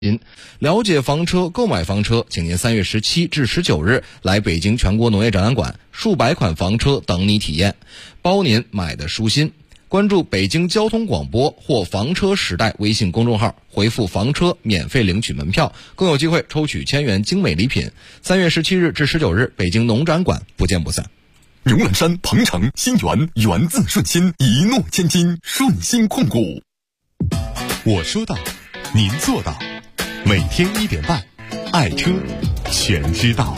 了解房车、购买房车，请您3月17至19日来北京全国农业展览馆，数百款房车等你体验，包您买的舒心。关注北京交通广播或房车时代微信公众号，回复房车免费领取门票，更有机会抽取1000元精美礼品。3月17日至19日，北京农展馆不见不散。 牛栏山、鹏城、新源，源自顺心，一诺千金，顺心控股。我说到，您做到。每天1点半，爱车全知道。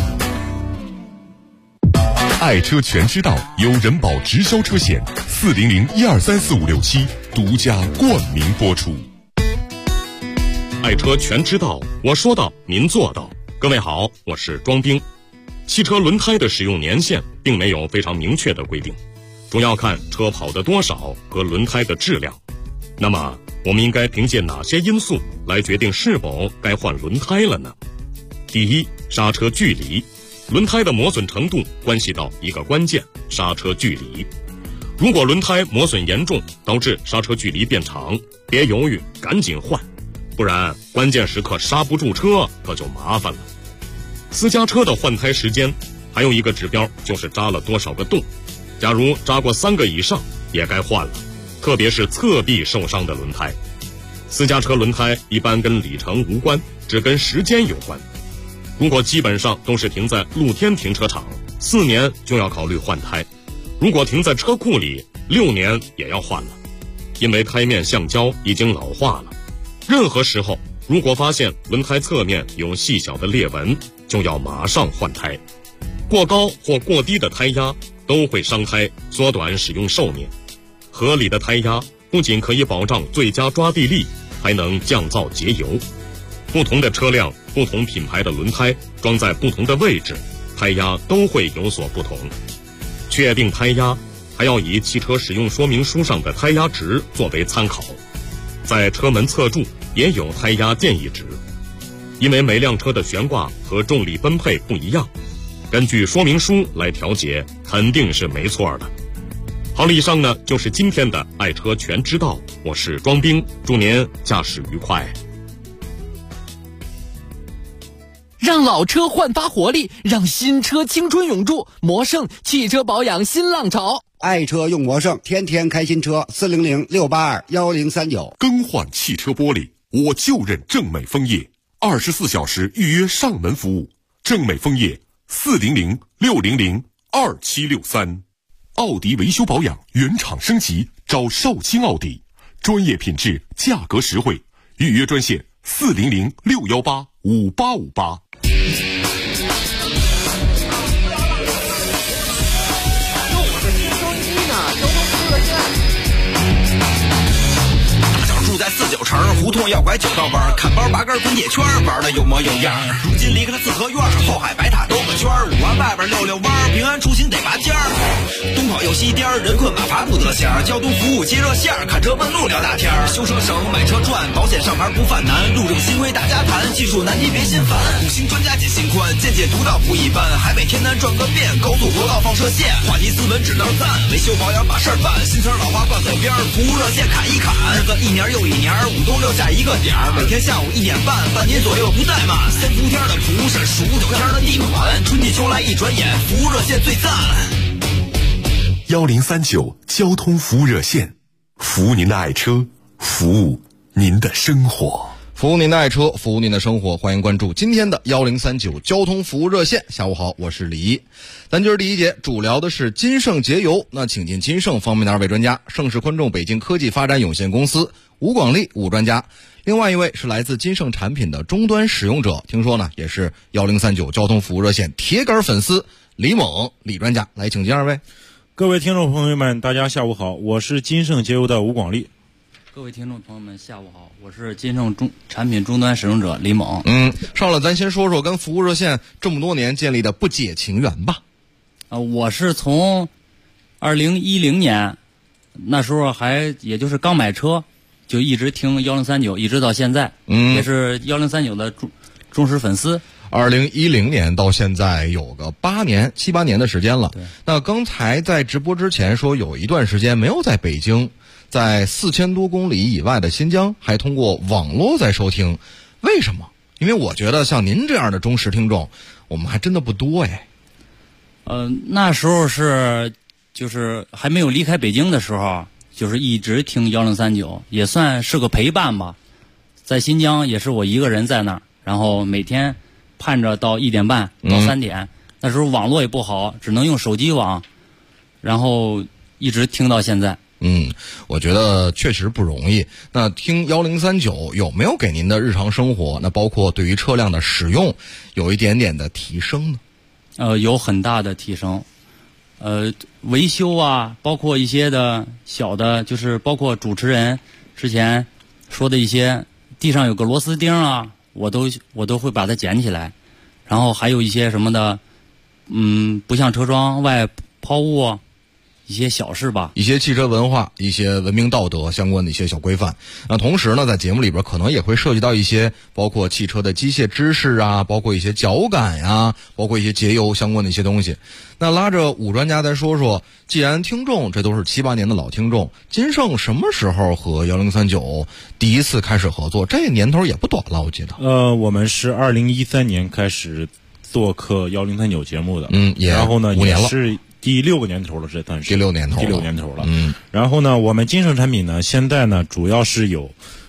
爱车全知道由人保直销车险400123456独家冠名播出。 爱车全知道，我说到，您做到。各位好，我是庄兵。汽车轮胎的使用年限并没有非常明确的规定，主要看车跑的多少和轮胎的质量。那么我们应该凭借哪些因素来决定是否该换轮胎了呢？第一，刹车距离。轮胎的磨损程度关系到一个关键，刹车距离。如果轮胎磨损严重，导致刹车距离变长，别犹豫，赶紧换，不然关键时刻刹不住车，可就麻烦了。私家车的换胎时间还有一个指标，就是扎了多少个洞。假如扎过3个以上，也该换了，特别是侧壁受伤的轮胎。私家车轮胎一般跟里程无关，只跟时间有关。如果基本上都是停在露天停车场，4年就要考虑换胎；如果停在车库里，6年也要换了，因为胎面橡胶已经老化了。任何时候，如果发现轮胎侧面有细小的裂纹，就要马上换胎。过高或过低的胎压都会伤胎，缩短使用寿命。合理的胎压不仅可以保障最佳抓地力，还能降噪节油。不同的车辆、不同品牌的轮胎装在不同的位置，胎压都会有所不同。确定胎压还要以汽车使用说明书上的胎压值作为参考，在车门侧柱也有胎压建议值。因为每辆车的悬挂和重力分配不一样，根据说明书来调节肯定是没错的。好了，以上呢就是今天的爱车全知道，我是庄兵，祝您驾驶愉快。 让老车焕发活力，让新车青春永驻。魔胜汽车保养新浪潮， 爱车用魔胜，天天开新车。400-682-1039。 更换汽车玻璃，我就认正美枫叶，24小时预约上门服务。正美枫叶400-600-2763。奥迪维修保养原厂升级，找少卿奥迪，专业品质，价格实惠。预约专线400-618-5858。 在49城胡同要拐9道弯，看包拔根滚铁圈，玩的有模有样。如今离开了四合院，后海白塔兜个圈，5环外边溜溜弯，平安出行得拔尖儿。东跑又西颠，人困马乏不得闲。交通服务接热线，看车问路聊大天。修车省，买车赚，保险上牌不犯难。路政新规大家谈，技术难题别心烦。5星专家解心宽，见解独到不一般。海北天南转个遍，高速国道放射线。话题斯文只能赞，维修保养把事儿办。新词老话挂嘴边，服务热线砍一砍。日子一年又一年，5冬6夏一个点儿，每天下午1点半，半年左右不怠慢。3伏天的蒲是数9天的地款，春季秋来一转眼，服务热线最赞。 1039交通服务热线，服务您的爱车，服务您的生活。 服务您的爱车，服务您的生活，欢迎关注今天的1039交通服务热线。下午好，我是李一。咱今儿第一节主聊的是金盛节油，那请进金盛方面的2位专家，盛世昆众北京科技发展有限公司吴广利吴专家，另外一位是来自金盛产品的终端使用者，听说呢也是1039交通服务热线铁杆粉丝李猛李专家，来请进2位。 各位听众朋友们，大家下午好，我是金盛节油的吴广利。 各位听众朋友们，下午好，我是金盛产品终端使用者李猛。 上了咱先说说跟服务热线这么多年建立的不解情缘吧。 我是从2010年那时候也就是刚买车，就一直听1039，一直到现在，也是1039的忠实粉丝。 2010年到现在有个7、8年的时间了。那刚才在直播之前说有一段时间没有在北京，在4000多公里以外的新疆还通过网络在收听。 为什么？因为我觉得像您这样的忠实听众，我们还真的不多哎。 那时候就是还没有离开北京的时候，就是一直听1039，也算是个陪伴吧。在新疆也是我一个人在那儿，然后每天盼着到1点半到3点，那时候网络也不好，只能用手机网，然后一直听到现在。 我觉得确实不容易。那听1039有没有给您的日常生活，那包括对于车辆的使用，有一点点的提升呢？ 有很大的提升。维修啊，包括一些的小的，就是包括主持人之前说的一些地上有个螺丝钉啊，我都会把它捡起来。然后还有一些什么的，不向车窗外抛物，一些小事吧， 一些汽车文化、一些文明道德相关的一些小规范。那同时呢，在节目里边可能也会涉及到一些包括汽车的机械知识啊，包括一些脚感呀，包括一些节油相关的一些东西。那拉着武专家再说说，既然听众这都是7、8年的老听众，金盛什么时候和1039第一次开始合作？这年头也不短了，我记得。 我们是2013年开始做客1039节目的，然后呢 5年了， 也是第6个年头了，这算是第6年头了。 然后呢，我们金盛产品呢，现在呢主要是有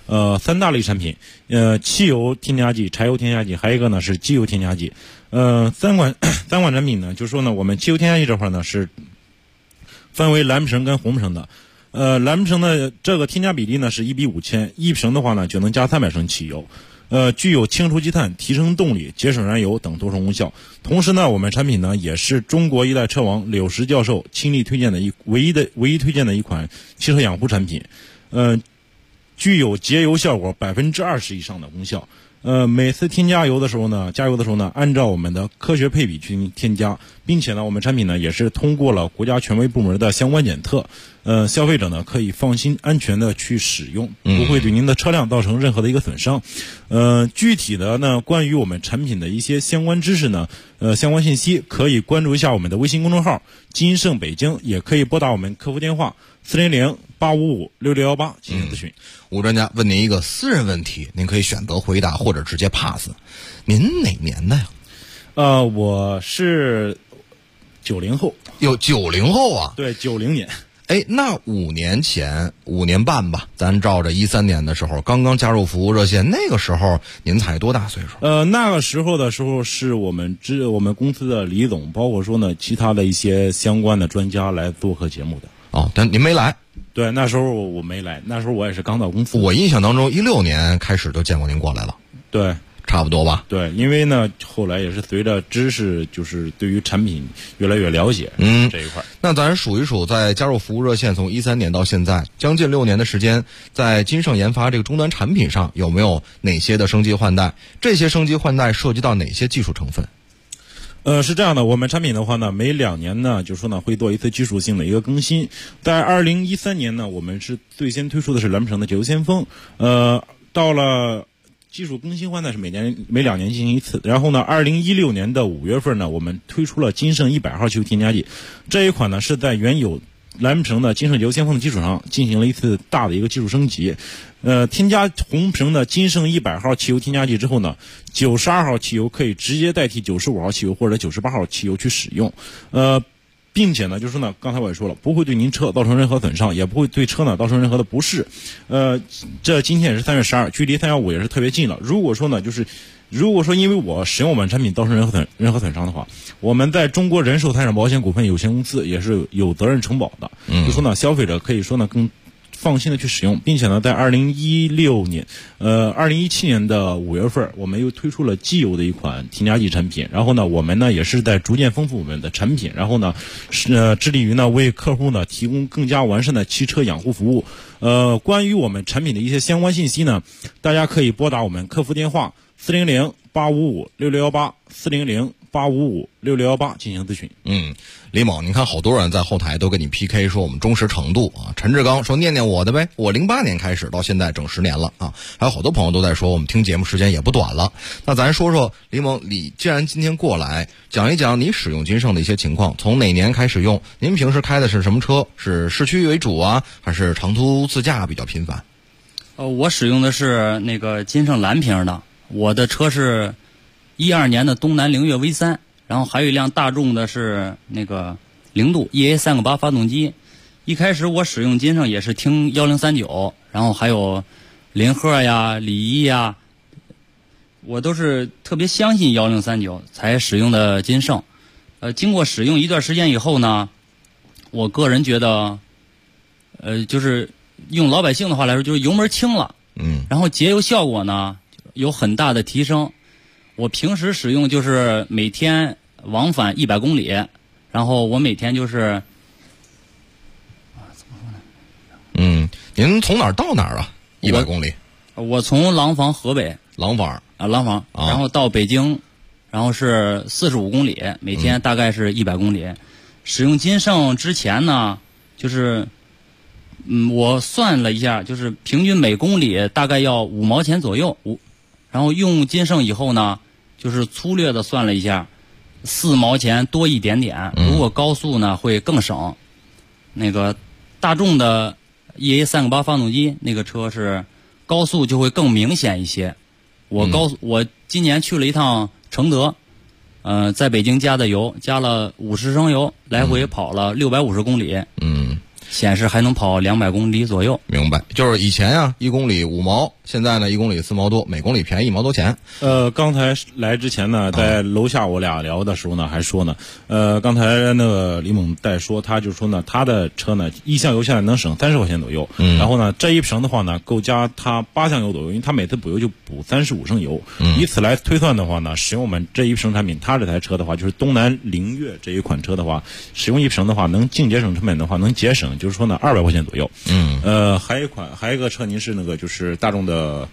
3大类产品，汽油添加剂、柴油添加剂，还有一个呢是机油添加剂。三款产品呢，就是说呢，我们汽油添加剂这块呢是分为蓝瓶跟红瓶的。蓝瓶的这个添加比例呢是1:5000，一瓶的话呢就能加300升汽油。具有清除积碳、提升动力、节省燃油等多重功效。同时呢，我们产品呢也是中国一代车王柳石教授亲力推荐的唯一推荐的一款汽车养护产品。具有节油效果20%以上的功效。每次加油的时候呢，按照我们的科学配比去添加，并且呢，我们产品呢也是通过了国家权威部门的相关检测，消费者呢可以放心安全的去使用，不会对您的车辆造成任何的一个损伤。具体的呢，关于我们产品的一些相关知识呢，相关信息可以关注一下我们的微信公众号金盛北京，也可以拨打我们客服电话400-855-6618进行咨询。 武专家问您一个私人问题，您可以选择回答或者直接 pass。您哪年的呀？ 我是90后。 有90后啊？ 对，90年。 那5年前5年半吧，咱照着13年的时候刚刚加入服务热线，那个时候您才多大岁数？ 那个时候是我们公司的李总，包括说呢其他的一些相关的专家来做客节目的。 但您没来。 对，那时候我没来，那时候我也是刚到公司。 我印象当中16年开始就见过您过来了。 对， 差不多吧。 对，因为呢后来也是随着知识就是对于产品越来越了解，这一块。 那咱数一数，在加入服务热线从13年到现在将近6年的时间，在金盛研发这个终端产品上有没有哪些的升级换代？这些升级换代涉及到哪些技术成分？ 是这样的，我们产品的话呢，每2年呢，就是说呢，会做一次技术性的一个更新。在2013年呢，我们是最先推出的是蓝瓶的节油先锋，到了技术更新换代是每2年进行一次。然后呢，2016年的5月份呢，我们推出了金盛100号汽油添加剂，这一款呢是在原有蓝瓶的金盛节油先锋的基础上进行了一次大的一个技术升级。添加红瓶的金盛100号汽油添加剂之后呢，92号汽油可以直接代替95号汽油或者98号汽油去使用。并且呢，就是说呢，刚才我也说了，不会对您车造成任何损伤，也不会对车呢造成任何的不适。这今天也是3月12，距离315也是特别近了。如果说因为我使用我们产品造成任何损伤的话，我们在中国人寿财产保险股份有限公司也是有责任承保的。就说呢，消费者可以说呢更放心的去使用，并且呢，在2017年的5月份，我们又推出了机油的一款添加剂产品。然后呢，我们呢也是在逐渐丰富我们的产品，然后呢，致力于呢为客户呢提供更加完善的汽车养护服务。关于我们产品的一些相关信息呢，大家可以拨打我们客服电话400-855-6618 400-855-6618进行咨询。 李猛，你看好多人在后台都跟你 PK 说我们忠实程度啊。陈志刚说念念我的呗，我08年开始到现在整10年了啊。还有好多朋友都在说我们听节目时间也不短了。那咱说说李猛，你既然今天过来讲一讲你使用金盛的一些情况，从哪年开始用？您平时开的是什么车？是市区为主啊，还是长途自驾比较频繁？ 我使用的是那个金盛蓝瓶的。 我的车是12年的东南凌越 V3，然后还有一辆大众的是那个0度 EA 3.8发动机。一开始我使用金盛也是听1039，然后还有林鹤呀、李一呀，我都是特别相信1039才使用的金盛。经过使用一段时间以后呢，我个人觉得，就是用老百姓的话来说，就是油门轻了，然后节油效果呢有很大的提升。我平时使用就是每天往返100公里，然后我每天就是， 您从哪儿到哪儿啊？100公里？ 我从廊坊河北， 廊坊， 然后到北京，然后是45公里，每天大概是100公里。使用金盛之前呢，就是，我算了一下，就是平均每公里大概要5毛钱左右。然后用金盛以后呢，就是粗略的算了一下，4毛钱多一点点。如果高速呢会更省。那个大众的 EA 3.8发动机那个车是高速就会更明显一些。我今年去了一趟承德，在北京加的油，加了50升油，来回跑了650公里。显示还能跑200公里左右。 明白，就是以前啊1公里5毛，现在呢1公里4毛多，每公里便宜1毛多钱。 刚才来之前呢，在楼下我俩聊的时候呢，还说呢，刚才那个李猛在说，他就说呢，他的车呢1箱油现在能省30块钱左右，然后呢这一升的话呢，够加他8箱油左右，因为他每次补油就补35升油，以此来推算的话呢，使用我们这一升产品，他这台车的话，就是东南凌越这一款车的话，使用1升的话，能净节省成本的话，能节省就是说呢200块钱左右。还有一个车，您是那个就是大众的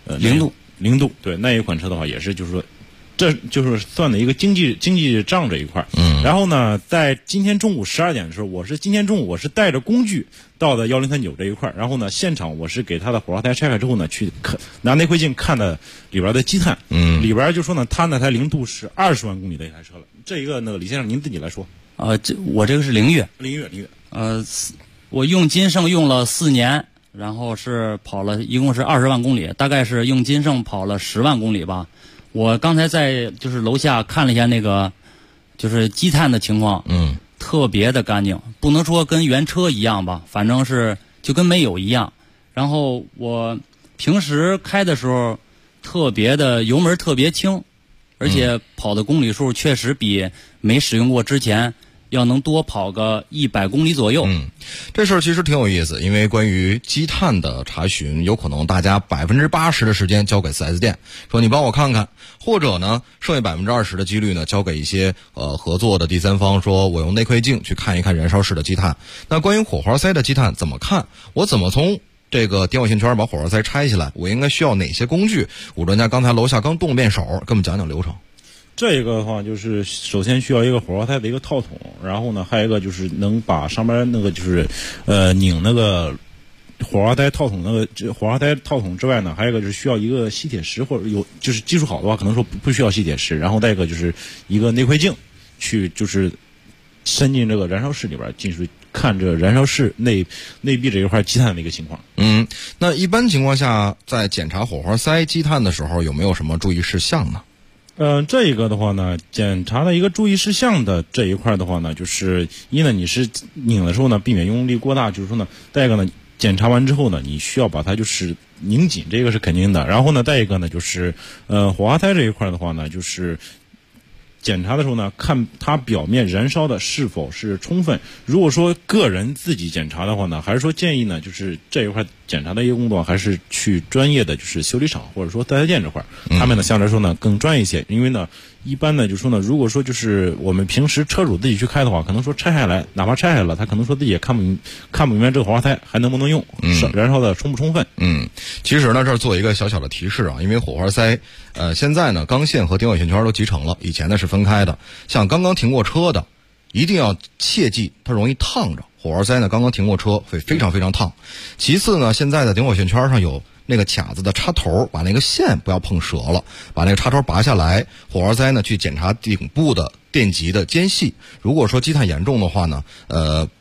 0度，对，那一款车的话也是就是说，这就是算的一个经济账这一块。然后呢，在今天中午12点的时候，我是带着工具到的1039这一块，然后呢，现场我是给他的火花塞拆开之后呢，去拿内窥镜看的里边的积碳。里边就说呢，他那台0度是20万公里的一台车了。这一个那个李先生您自己来说。 我这个是凌越。我用金盛用了4年，然后是跑了一共是20万公里，大概是用金盛跑了10万公里吧。我刚才在就是楼下看了一下那个就是积碳的情况，特别的干净，不能说跟原车一样吧，反正是就跟没有一样。然后我平时开的时候特别的油门特别轻，而且跑的公里数确实比没使用过之前要能多跑个100公里左右。 这事儿其实挺有意思，因为关于积碳的查询，有可能大家80%的时间交给 4S 店，说你帮我看看，或者呢，剩下20%的几率呢，交给一些合作的第三方，说我用内窥镜去看一看燃烧室的积碳。那关于火花塞的积碳怎么看？我怎么从这个点火线圈把火花塞拆下来？我应该需要哪些工具？武专家刚才楼下刚动了遍手，跟我们讲讲流程。 这个的话，就是首先需要一个火花塞的一个套筒，然后呢，还有一个就是能把上边那个就是拧那个火花塞套筒那个火花塞套筒之外呢，还有一个就是需要一个吸铁石，或者有就是技术好的话，可能说不需要吸铁石，然后再一个就是一个内窥镜，去就是伸进这个燃烧室里边进去看这燃烧室内壁这一块积碳的一个情况。 那一般情况下，在检查火花塞积碳的时候，有没有什么注意事项呢？ 这一个的话呢，检查的一个注意事项的这一块的话呢，就是一呢，你是拧的时候呢，避免用力过大，就是说呢，再一个呢，检查完之后呢，你需要把它就是拧紧，这个是肯定的。然后呢，再一个呢，就是火花塞这一块的话呢，就是检查的时候呢，看它表面燃烧的是否是充分。如果说个人自己检查的话呢，还是说建议呢，就是这一块检查的一个工作还是去专业的就是修理厂或者说4S店这块，他们呢相对来说呢更专业一些。因为呢，一般呢就说呢，如果说就是我们平时车主自己去开的话，可能说拆下来，哪怕拆下来了，他可能说自己也看不明白这个火花塞还能不能用，燃烧的充不充分。 其实呢，这儿做一个小小的提示啊，因为火花塞现在呢钢线和点火线圈都集成了，以前呢是分开的。像刚刚停过车的，一定要切记它容易烫着。火花塞呢刚刚停过车会非常非常烫。其次呢，现在的点火线圈上有那个卡子的插头，把那个线不要碰折了，把那个插头拔下来。火花塞呢去检查顶部的电极的间隙，如果说积碳严重的话呢，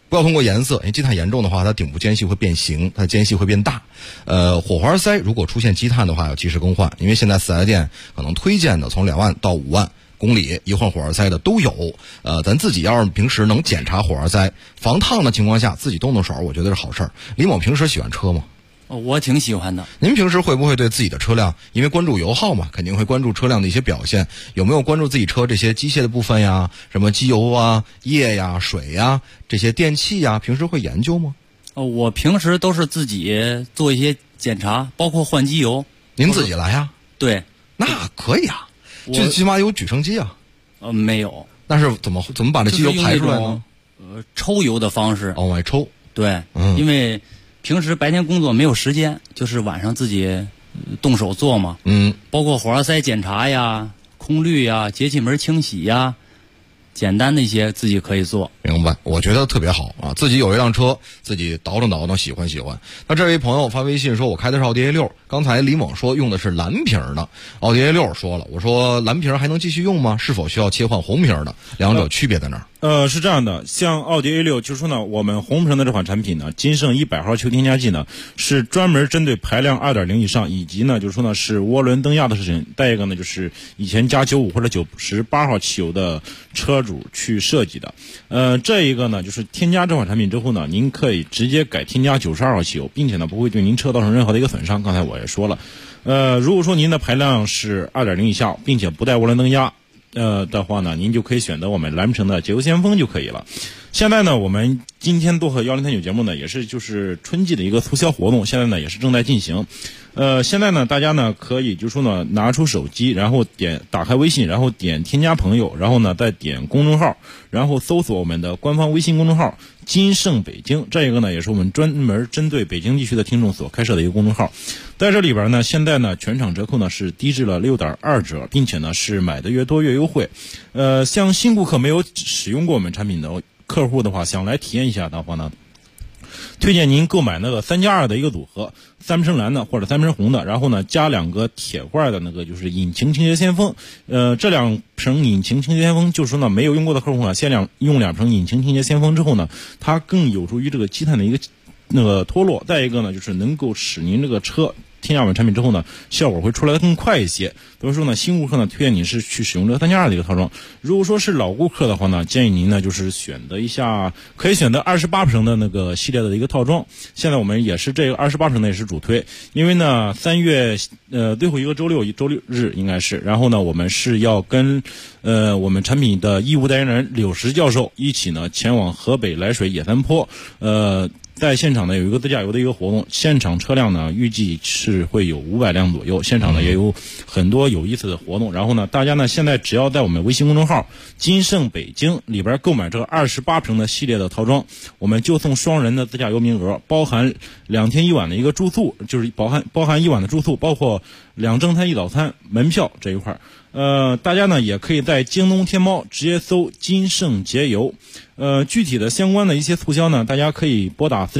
不要通过颜色，因为积碳严重的话，它顶部间隙会变形，它的间隙会变大。火花塞如果出现积碳的话，要及时更换，因为现在4S店可能推荐的从2万到5万公里一换火花塞的都有。咱自己要是平时能检查火花塞防烫的情况下，自己动手，我觉得是好事儿。李某平时喜欢车吗？ 我挺喜欢的。 您平时会不会对自己的车辆，因为关注油耗嘛，肯定会关注车辆的一些表现，有没有关注自己车这些机械的部分呀，什么机油啊、液呀、水呀，这些电器呀，平时会研究吗？ 我平时都是自己做一些检查，包括换机油。 您自己来呀？ 对， 那可以啊，最起码有举升机啊。 没有。 那是怎么把这机油排出来呢？ 抽油的方式。 往外抽。 对，因为平时白天工作没有时间，就是晚上自己动手做嘛。包括火花塞检查呀、空滤呀、节气门清洗呀，简单的一些自己可以做。 明白，我觉得特别好啊！自己有一辆车，自己倒腾喜欢。那这位朋友发微信说，我开的是奥迪 A6， 刚才李猛说用的是蓝瓶的，奥迪 A6 说了，我说蓝瓶还能继续用吗？是否需要切换红瓶的？两者区别在哪儿？ 是这样的，像奥迪 A6，就是说呢，我们红瓶的这款产品呢，金盛100号氰添加剂呢，是专门针对排量 2.0 以上，以及呢，就是说呢，是涡轮增压的事情。再一个呢，就是以前加95或者98号汽油的车主去设计的。这一个呢，就是添加这款产品之后呢，您可以直接改添加92号汽油，并且呢，不会对您车造成任何的一个损伤。刚才我也说了，如果说您的排量是 2.0 以下，并且不带涡轮增压的话呢，您就可以选择我们蓝城的节油先锋就可以了。现在呢，我们今天做客1039节目呢，也是就是春季的一个促销活动，现在呢也是正在进行。现在呢，大家呢可以就是说呢，拿出手机，然后打开微信，然后点添加朋友，然后呢再点公众号，然后搜索我们的官方微信公众号金盛北京，这个呢也是我们专门针对北京地区的听众所开设的一个公众号。在这里边呢，现在呢全场折扣呢是低至了6.2折，并且呢是买的越多越优惠。像新顾客没有使用过我们产品的客户的话，想来体验一下的话呢，推荐您购买那个3+2的一个组合，3升蓝的或者3升红的，然后呢加2个铁罐的那个就是引擎清洁先锋。这2瓶引擎清洁先锋，就是说呢没有用过的客户呢，先用2瓶引擎清洁先锋之后呢，它更有助于这个积碳的一个那个脱落。再一个呢，就是能够使您这个车添加我们产品之后呢，效果会出来的更快一些。所以说呢，新顾客呢推荐你是去使用这个3+2的一个套装。如果说是老顾客的话呢，建议您呢就是选择一下，可以选择28瓶的那个系列的一个套装。现在我们也是这个28瓶的也是主推，因为呢3月最后一个周六日应该是，然后呢我们是要跟我们产品的义务代言人柳石教授一起呢前往河北涞水野三坡，在现场呢有一个自驾游的一个活动，现场车辆呢预计是会有500辆左右，现场呢也有很多有意思的活动。然后呢，大家呢现在只要在我们微信公众号金盛北京里边购买这个28瓶的系列的套装，我们就送双人的自驾游名额，包含2天1晚的一个住宿，就是包含1晚的住宿，包括2正餐1早餐门票这一块。大家呢也可以在京东天猫直接搜金盛节油。具体的相关的一些促销呢，大家可以拨打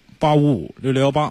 400-855-6618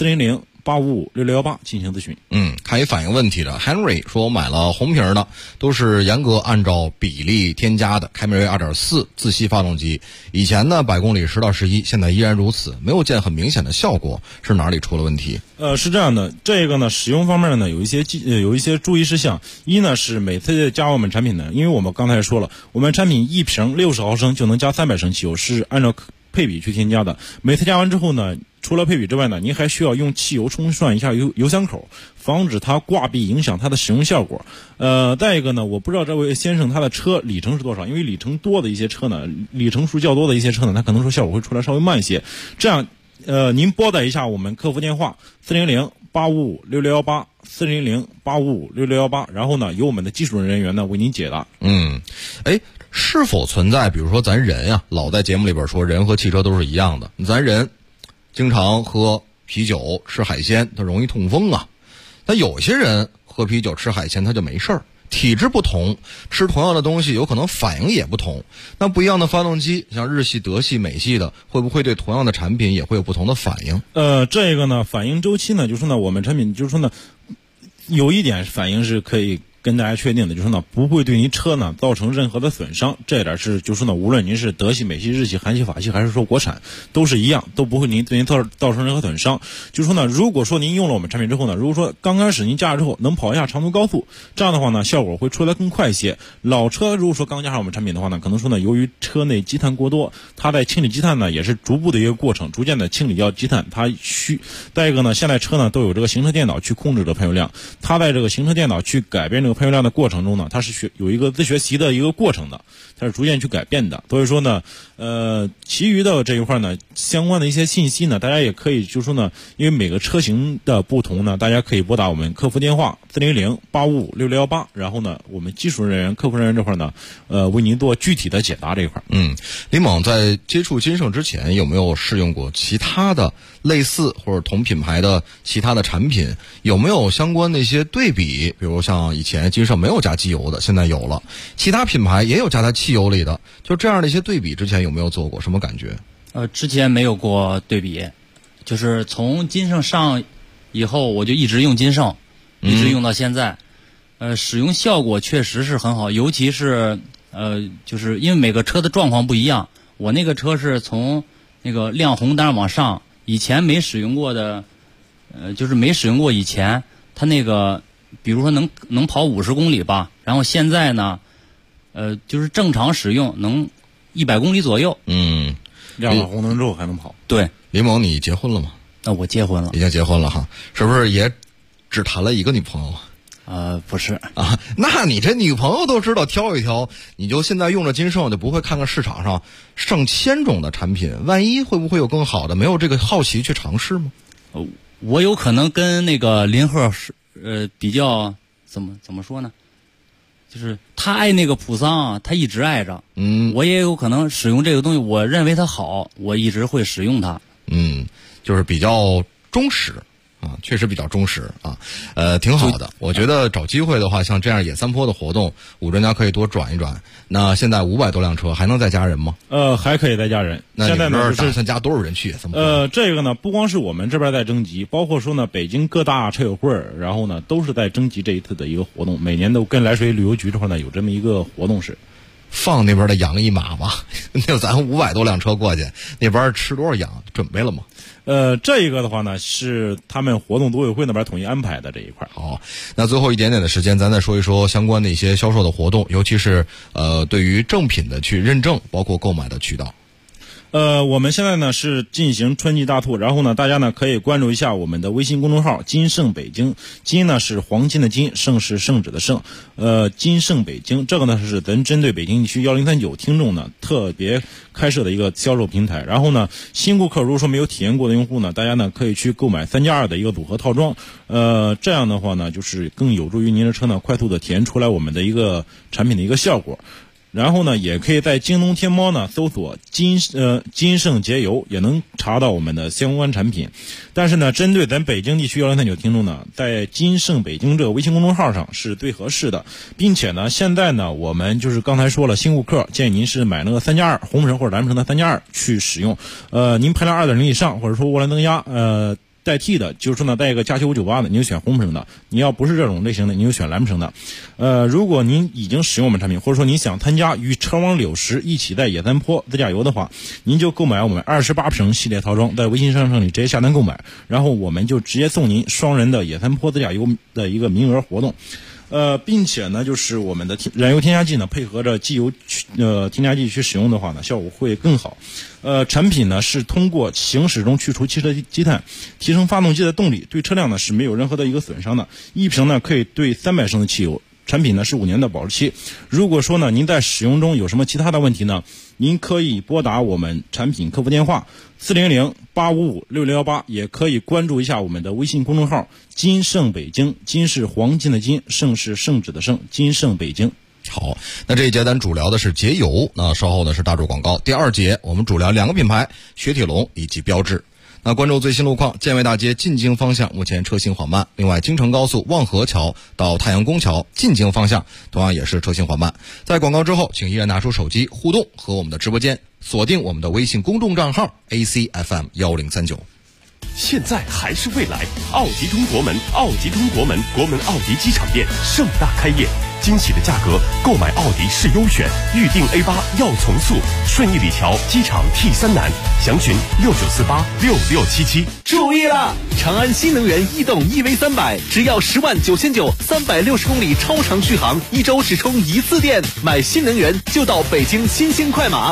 400-855-6618进行咨询。 看一反映问题的 Henry 说，我买了红瓶的，都是严格按照比例添加的凯美瑞 2.4 自吸发动机，以前呢100公里10到11，现在依然如此，没有见很明显的效果，是哪里出了问题？ 是这样的，这个呢使用方面呢有一些注意事项。一呢是每次加我们产品呢，因为我们刚才说了，我们产品1瓶60毫升就能加300升汽油，是按照配比去添加的。每次加完之后呢，除了配比之外呢，您还需要用汽油冲涮一下油箱口，防止它挂壁影响它的使用效果。再一个呢，我不知道这位先生他的车里程是多少，因为里程多的一些车呢，里程数较多的一些车呢，它可能说效果会出来稍微慢一些。这样您拨打一下我们客服电话400-855-6618 400-855-6618，然后呢由我们的技术人员呢为您解答。 是否存在比如说咱人啊，老在节目里边说人和汽车都是一样的，咱人经常喝啤酒吃海鲜，他容易痛风啊。但有些人喝啤酒吃海鲜他就没事儿，体质不同，吃同样的东西有可能反应也不同。那不一样的发动机，像日系、德系、美系的，会不会对同样的产品也会有不同的反应？ 这个呢反应周期呢，就是说呢我们产品就是说呢有一点反应是可以跟大家确定的，就是呢不会对您车呢造成任何的损伤，这一点是就是呢无论您是德系、美系、日系、韩系、法系还是说国产都是一样，都不会对您造成任何损伤。就是说呢，如果说您用了我们产品之后呢，如果说刚开始您加热之后能跑一下长途高速，这样的话呢效果会出来更快一些。老车如果说刚加上我们产品的话呢，可能说呢由于车内积碳过多，它在清理积碳呢也是逐步的一个过程，逐渐的清理掉积碳。它再一个呢，现在车呢都有这个行车电脑去控制这个排油量，它在这个行车电脑去改变这个排油量的过程中呢，它是有一个自学习的一个过程的，它是逐渐去改变的。所以说呢其余的这一块呢相关的一些信息呢，大家也可以就是说呢，因为每个车型的不同呢，大家可以拨打我们客服电话400-855-6618，然后呢我们技术人员、客服人员这块呢为您做具体的解答这一块。 李猛在接触金盛之前有没有试用过其他的类似或者同品牌的其他的产品？有没有相关的一些对比？比如像以前金盛没有加机油的，现在有了，其他品牌也有加在汽油里的，就这样的一些对比，之前有没有做过？什么感觉？ 之前没有过对比，就是从金盛上以后，我就一直用金盛，一直用到现在。使用效果确实是很好，尤其是就是因为每个车的状况不一样，我那个车是从那个亮红灯往上，以前没使用过的，就是没使用过以前，它那个比如说能跑50公里吧，然后现在呢，就是正常使用能100公里左右。 亮了红灯之后还能跑。 对， 李猛，你结婚了吗？ 我结婚了， 已经结婚了哈，是不是也只谈了一个女朋友？ 不是啊，那你这女朋友都知道挑一挑，你就现在用着金盛，就不会看看市场上上千种的产品，万一会不会有更好的？没有这个好奇去尝试吗？ 我有可能跟那个林鹤比较怎么说呢？就是他爱那个普桑，他一直爱着。我也有可能使用这个东西，我认为它好，我一直会使用它。 就是比较忠实。确实比较忠实啊，挺好的。我觉得找机会的话，像这样野三坡的活动，武专家可以多转一转。那现在500多辆车还能再加人吗？ 还可以再加人。 那现在呢，打算加多少人去野三坡？ 这个呢，不光是我们这边在征集，包括说呢，北京各大车友会，然后呢，都是在征集这一次的一个活动。每年都跟涞水旅游局这块呢有这么一个活动是。 放那边的羊一马吧，那咱500多辆车过去，那边吃多少羊？准备了吗？ 这一个的话呢，是他们活动组委会那边统一安排的这一块。 好，那最后一点点的时间，咱再说一说相关的一些销售的活动，尤其是对于正品的去认证，包括购买的渠道。 我们现在呢是进行春季大促，然后呢大家呢可以关注一下我们的微信公众号金盛北京，金呢是黄金的金，盛是圣旨的盛，金盛北京，这个呢是咱针对北京地区1039听众呢特别开设的一个销售平台。然后呢新顾客如果说没有体验过的用户呢，大家呢可以去购买3+2的一个组合套装，这样的话呢就是更有助于您的车呢快速的体验出来我们的一个产品的一个效果。然后呢也可以在京东天猫呢搜索金盛节油，也能查到我们的相关产品。但是呢针对咱北京地区1039听众呢，在金盛北京这个微信公众号上是最合适的，并且呢现在呢我们就是刚才说了，新顾客建议您是买那个3+2红绳或者蓝绳的3+2去使用，您排量 2.0 以上或者说涡轮增压代替的，就是说呢带一个加气598的，你就选红绳的；你要不是这种类型的，你就选蓝绳的。如果您已经使用我们产品，或者说您想参加与车王柳10一起在野三坡自驾游的话，您就购买我们28瓶系列套装，在微信商城里直接下单购买，然后我们就直接送您双人的野三坡自驾游的一个名额活动。并且呢，就是我们的燃油添加剂呢，配合着机油添加剂去使用的话呢，效果会更好。产品呢是通过行驶中去除汽车积碳，提升发动机的动力，对车辆呢是没有任何的一个损伤的。一瓶呢可以兑300升的汽油。产品呢是5年的保质期。如果说呢您在使用中有什么其他的问题呢，您可以拨打我们产品客服电话400-855-6618，也可以关注一下我们的微信公众号金盛北京，金是黄金的金，盛是圣旨的盛，金盛北京。 好，那这一节咱主聊的是节油，那稍后呢是大众广告。第二节我们主聊2个品牌，雪铁龙以及标致。那关注最新路况，建卫大街进京方向目前车行缓慢，另外京承高速望河桥到太阳宫桥进京方向同样也是车行缓慢。在广告之后，请依然拿出手机互动和我们的直播间，锁定我们的微信公众账号 ACFM1039。 现在还是未来，奥迪中国门，奥迪中国门，国门奥迪机场店盛大开业，惊喜的价格，购买奥迪是优选，预定 A8 要从速，顺义里桥机场 T3南，详询69486677。 注意了，长安新能源逸动 EV300，只要10.99360公里超长续航，1周只充1次电。买新能源就到北京新兴快马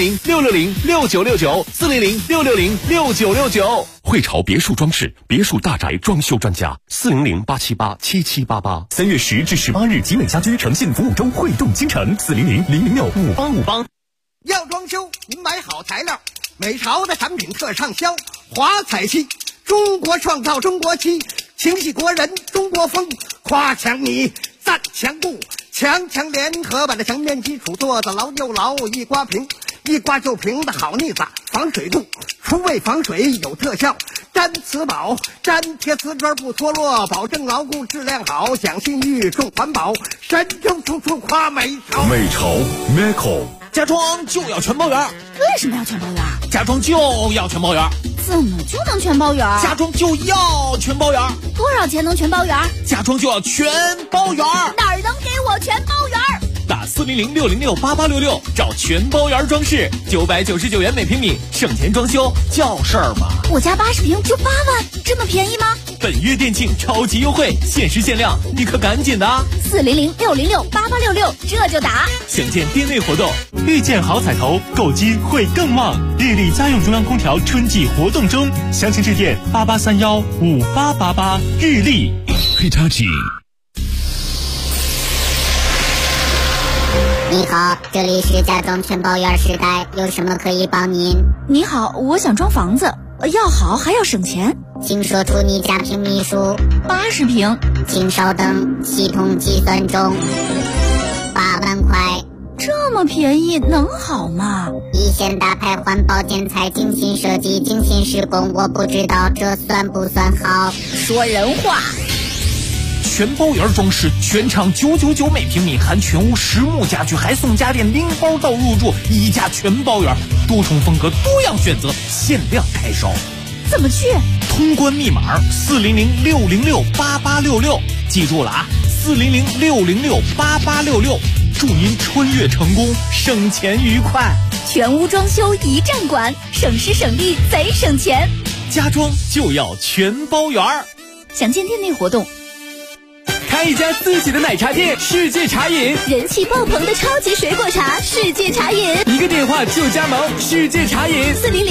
400-660-6969，400-660-6969。 汇潮别墅装饰，别墅大宅装修专家，400-878-7788。3月10至18日，集美家居诚信服务周汇动京城，400-006-5858。 要装修，您买好材料，美潮的产品特畅销，华彩漆，中国创造中国漆，情系国人中国风，夸墙米，赞墙布，强联合把这墙面基础做得牢又牢，一刮平，一刮就平的好腻子，防水度，除味防水有特效，粘瓷宝，粘贴瓷砖不脱落，保证牢固质量好，讲信誉重环保，神州处处夸美潮。 美潮 Meco。 家装就要全包圆。 为什么要全包圆？ 家装就要全包圆。 怎么就能全包圆？ 家装就要全包圆。 多少钱能全包圆？ 家装就要全包圆。 哪儿能给我全包圆？ 打400-606-8866找全包圆装饰，999元每平米，省钱装修叫事儿吗？ 我家80平就8万，这么便宜吗？ 本月店庆超级优惠，限时限量，你可赶紧的 ！400-606-8866，这就打！ 详见店内活动，遇见好彩头，购金会更旺！日立家用中央空调春季活动中，详情致电88315888。日立 Hitachi。 你好，这里是家装全包圆时代，有什么可以帮您？ 你好，我想装房子，要好还要省钱， 请说出你家平米数。 80平。 请稍等，系统计算中。8万块。 这么便宜能好吗？ 一线大牌环保建材，精心设计，精心施工，我不知道这算不算好。 说人话。 全包圆装饰，全场999每平米，含全屋实木家具，还送家电拎包到入住，一家全包圆，多重风格，多样选择，限量开烧。 怎么去？ 通关密码400-606-8866，记住了啊，400-606-8866，祝您穿越成功，省钱愉快。 全屋装修一站管，省时省力贼省钱。 家装就要全包圆。 详见店内活动。 开一家自己的奶茶店，世界茶饮， 人气爆棚的超级水果茶，世界茶饮， 一个电话就加盟，世界茶饮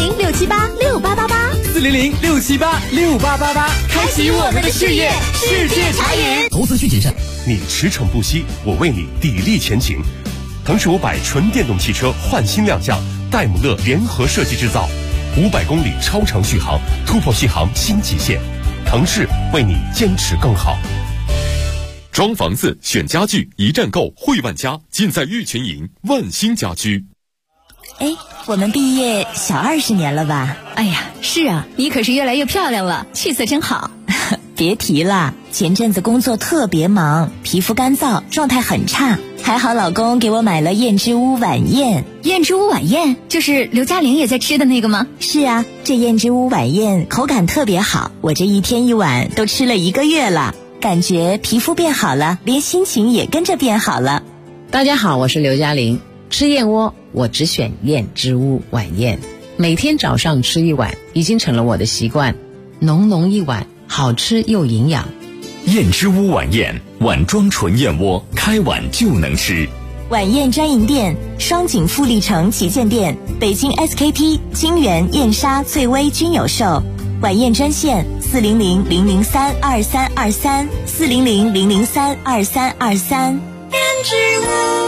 400-678-6888，400-678-6888， 开启我们的事业，世界茶饮。 投资需谨慎。你驰骋不息，我为你砥砺前行。腾势500纯电动汽车焕新亮相，戴姆勒联合设计制造，500公里超长续航，突破续航新极限。腾势为你坚持更好。装房子选家具一站购，汇万家，尽在玉泉营万兴家居。 哎，我们毕业小20年了吧？ 哎呀，是啊，你可是越来越漂亮了，气色真好。 别提了，前阵子工作特别忙，皮肤干燥，状态很差。还好老公给我买了燕之屋晚宴。 燕之屋晚宴就是刘嘉玲也在吃的那个吗？ 是啊，这燕之屋晚宴口感特别好，我这一天一碗都吃了1个月了，感觉皮肤变好了，连心情也跟着变好了。 大家好，我是刘嘉玲。吃燕窝我只选燕之屋晚宴，每天早上吃1碗已经成了我的习惯，浓浓一碗，好吃又营养。 燕之屋晚宴，碗装纯燕窝，开碗就能吃。 晚宴专营店：双井富力城旗舰店、北京 SKP、金源、燕莎、翠微均有售。晚宴专线400-003-2323，400-003-2323。燕之屋。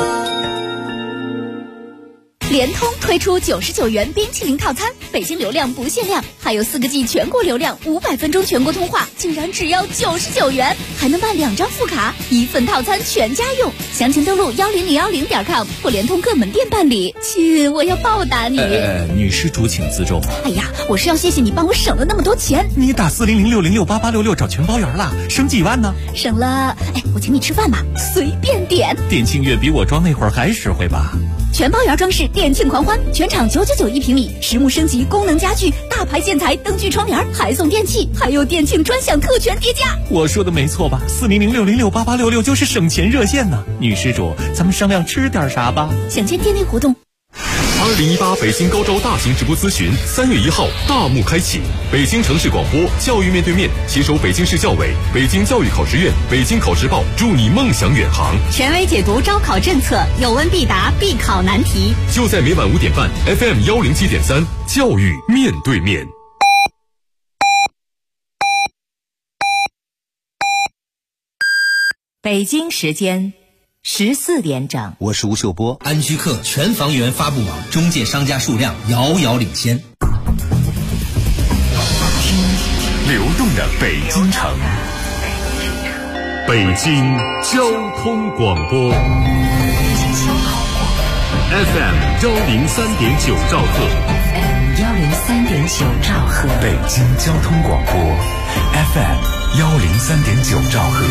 联通推出99元冰淇淋套餐，北京流量不限量，还有4个G 全国流量，500分钟全国通话，竟然只要99元，还能办2张副卡，1份套餐全家用。详情登录10010.com或联通各门店办理。亲，我要报答你。 女施主请自重。 哎呀，我是要谢谢你帮我省了那么多钱。 你打400-606-8866找全包圆了，省几万呢？ 省了，我请你吃饭吧，随便点。 店庆月比我装那会儿还实惠吧？ 全包圆装饰店庆狂欢，全场999一平米，实木升级，功能家具，大牌建材，灯具窗帘，还送电器，还有店庆专享特权叠加。 我说的没错吧？40060688866就是省钱热线呢。女施主，咱们商量吃点啥吧？ 详见店内活动。 2018北京高招大型直播咨询3月1号大幕开启，北京城市广播教育面对面携手北京市教委、北京教育考试院、北京考试报，祝你梦想远航。 权威解读招考政策，有问必答，必考难题。 就在每晚5点半 FM 107.3，教育面对面。 北京时间14点整， 我是吴秀波。安居客全房源发布网中介商家数量遥遥领先。 流动的北京城，北京交通广播 FM 103.9兆赫 103.9兆赫， 北京交通广播 FM 103.9兆赫。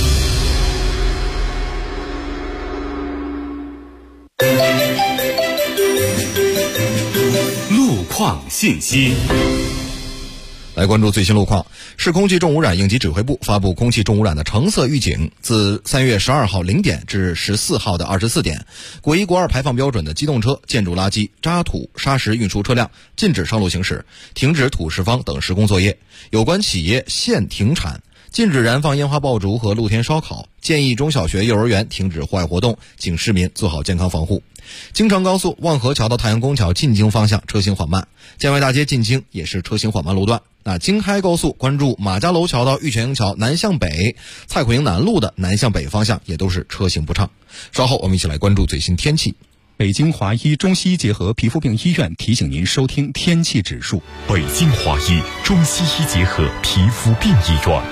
路况信息， 来关注最新路况。市空气重污染应急指挥部发布空气重污染的橙色预警，自3月12号0点至14号的24点，国1、国2排放标准的机动车、建筑垃圾、渣土、砂石运输车辆禁止上路行驶，停止土石方等施工作业。有关企业限停产，禁止燃放烟花爆竹和露天烧烤，建议中小学、幼儿园停止户外活动，请市民做好健康防护。京承高速望河桥到太阳宫桥进京方向车行缓慢，建外大街进京也是车行缓慢路段。那京开高速关注马家楼桥到玉泉营桥南向北，蔡逵营南路的南向北方向也都是车行不畅。稍后我们一起来关注最新天气。 北京华医中西医结合皮肤病医院提醒您收听天气指数。 北京华医中西医结合皮肤病医院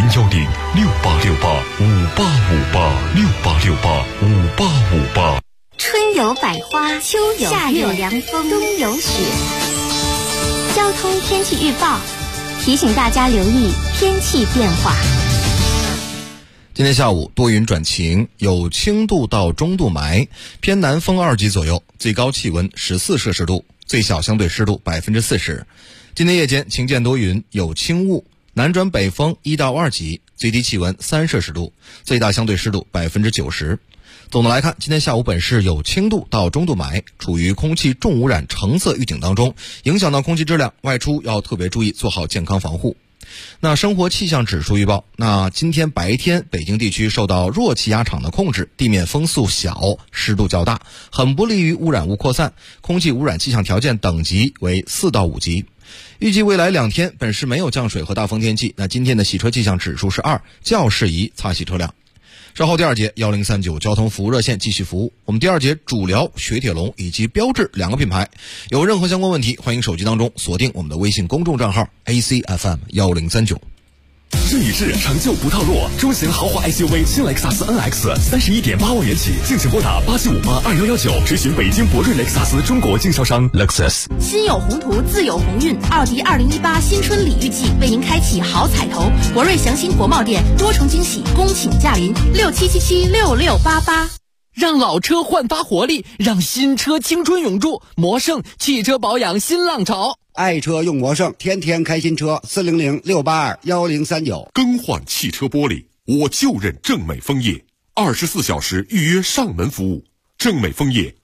，0106868586868685858。 春有百花，秋有夏有凉风，冬有雪。交通天气预报提醒大家留意天气变化。 今天下午多云转晴，有轻度到中度霾，偏南风2级左右，最高气温14摄氏度，最小相对湿度40%。今天夜间晴间多云，有轻雾，南转北风1到2级，最低气温3摄氏度，最大相对湿度90%。总的来看，今天下午本市有轻度到中度霾，处于空气重污染橙色预警当中，影响到空气质量，外出要特别注意，做好健康防护。那生活气象指数预报，那今天白天北京地区受到弱气压场的控制，地面风速小，湿度较大，很不利于污染物扩散，空气污染气象条件等级为4到5级。预计未来2天本市没有降水和大风天气，那今天的洗车气象指数是2，较适宜擦洗车辆。稍后第2节1039交通服务热线继续服务。我们第2节主聊雪铁龙以及标致2个品牌，有任何相关问题，欢迎手机当中锁定我们的微信公众账号 ACFM1039。 这一世成就不套路，中型豪华 SUV 新雷克萨斯 NX 31.8万元起，敬请拨打87582119，咨询北京博瑞雷克萨斯中国经销商 Lexus。 心有宏图，自有鸿运。奥迪2018新春礼遇季为您开启好彩头，博瑞祥鑫国贸店多重惊喜，恭请驾临67776688。 让老车焕发活力，让新车青春永驻。魔盛汽车保养新浪潮。 爱车用魔盛，天天开新车，400-682-1039。 更换汽车玻璃，我就认正美枫叶，24小时预约上门服务。正美枫叶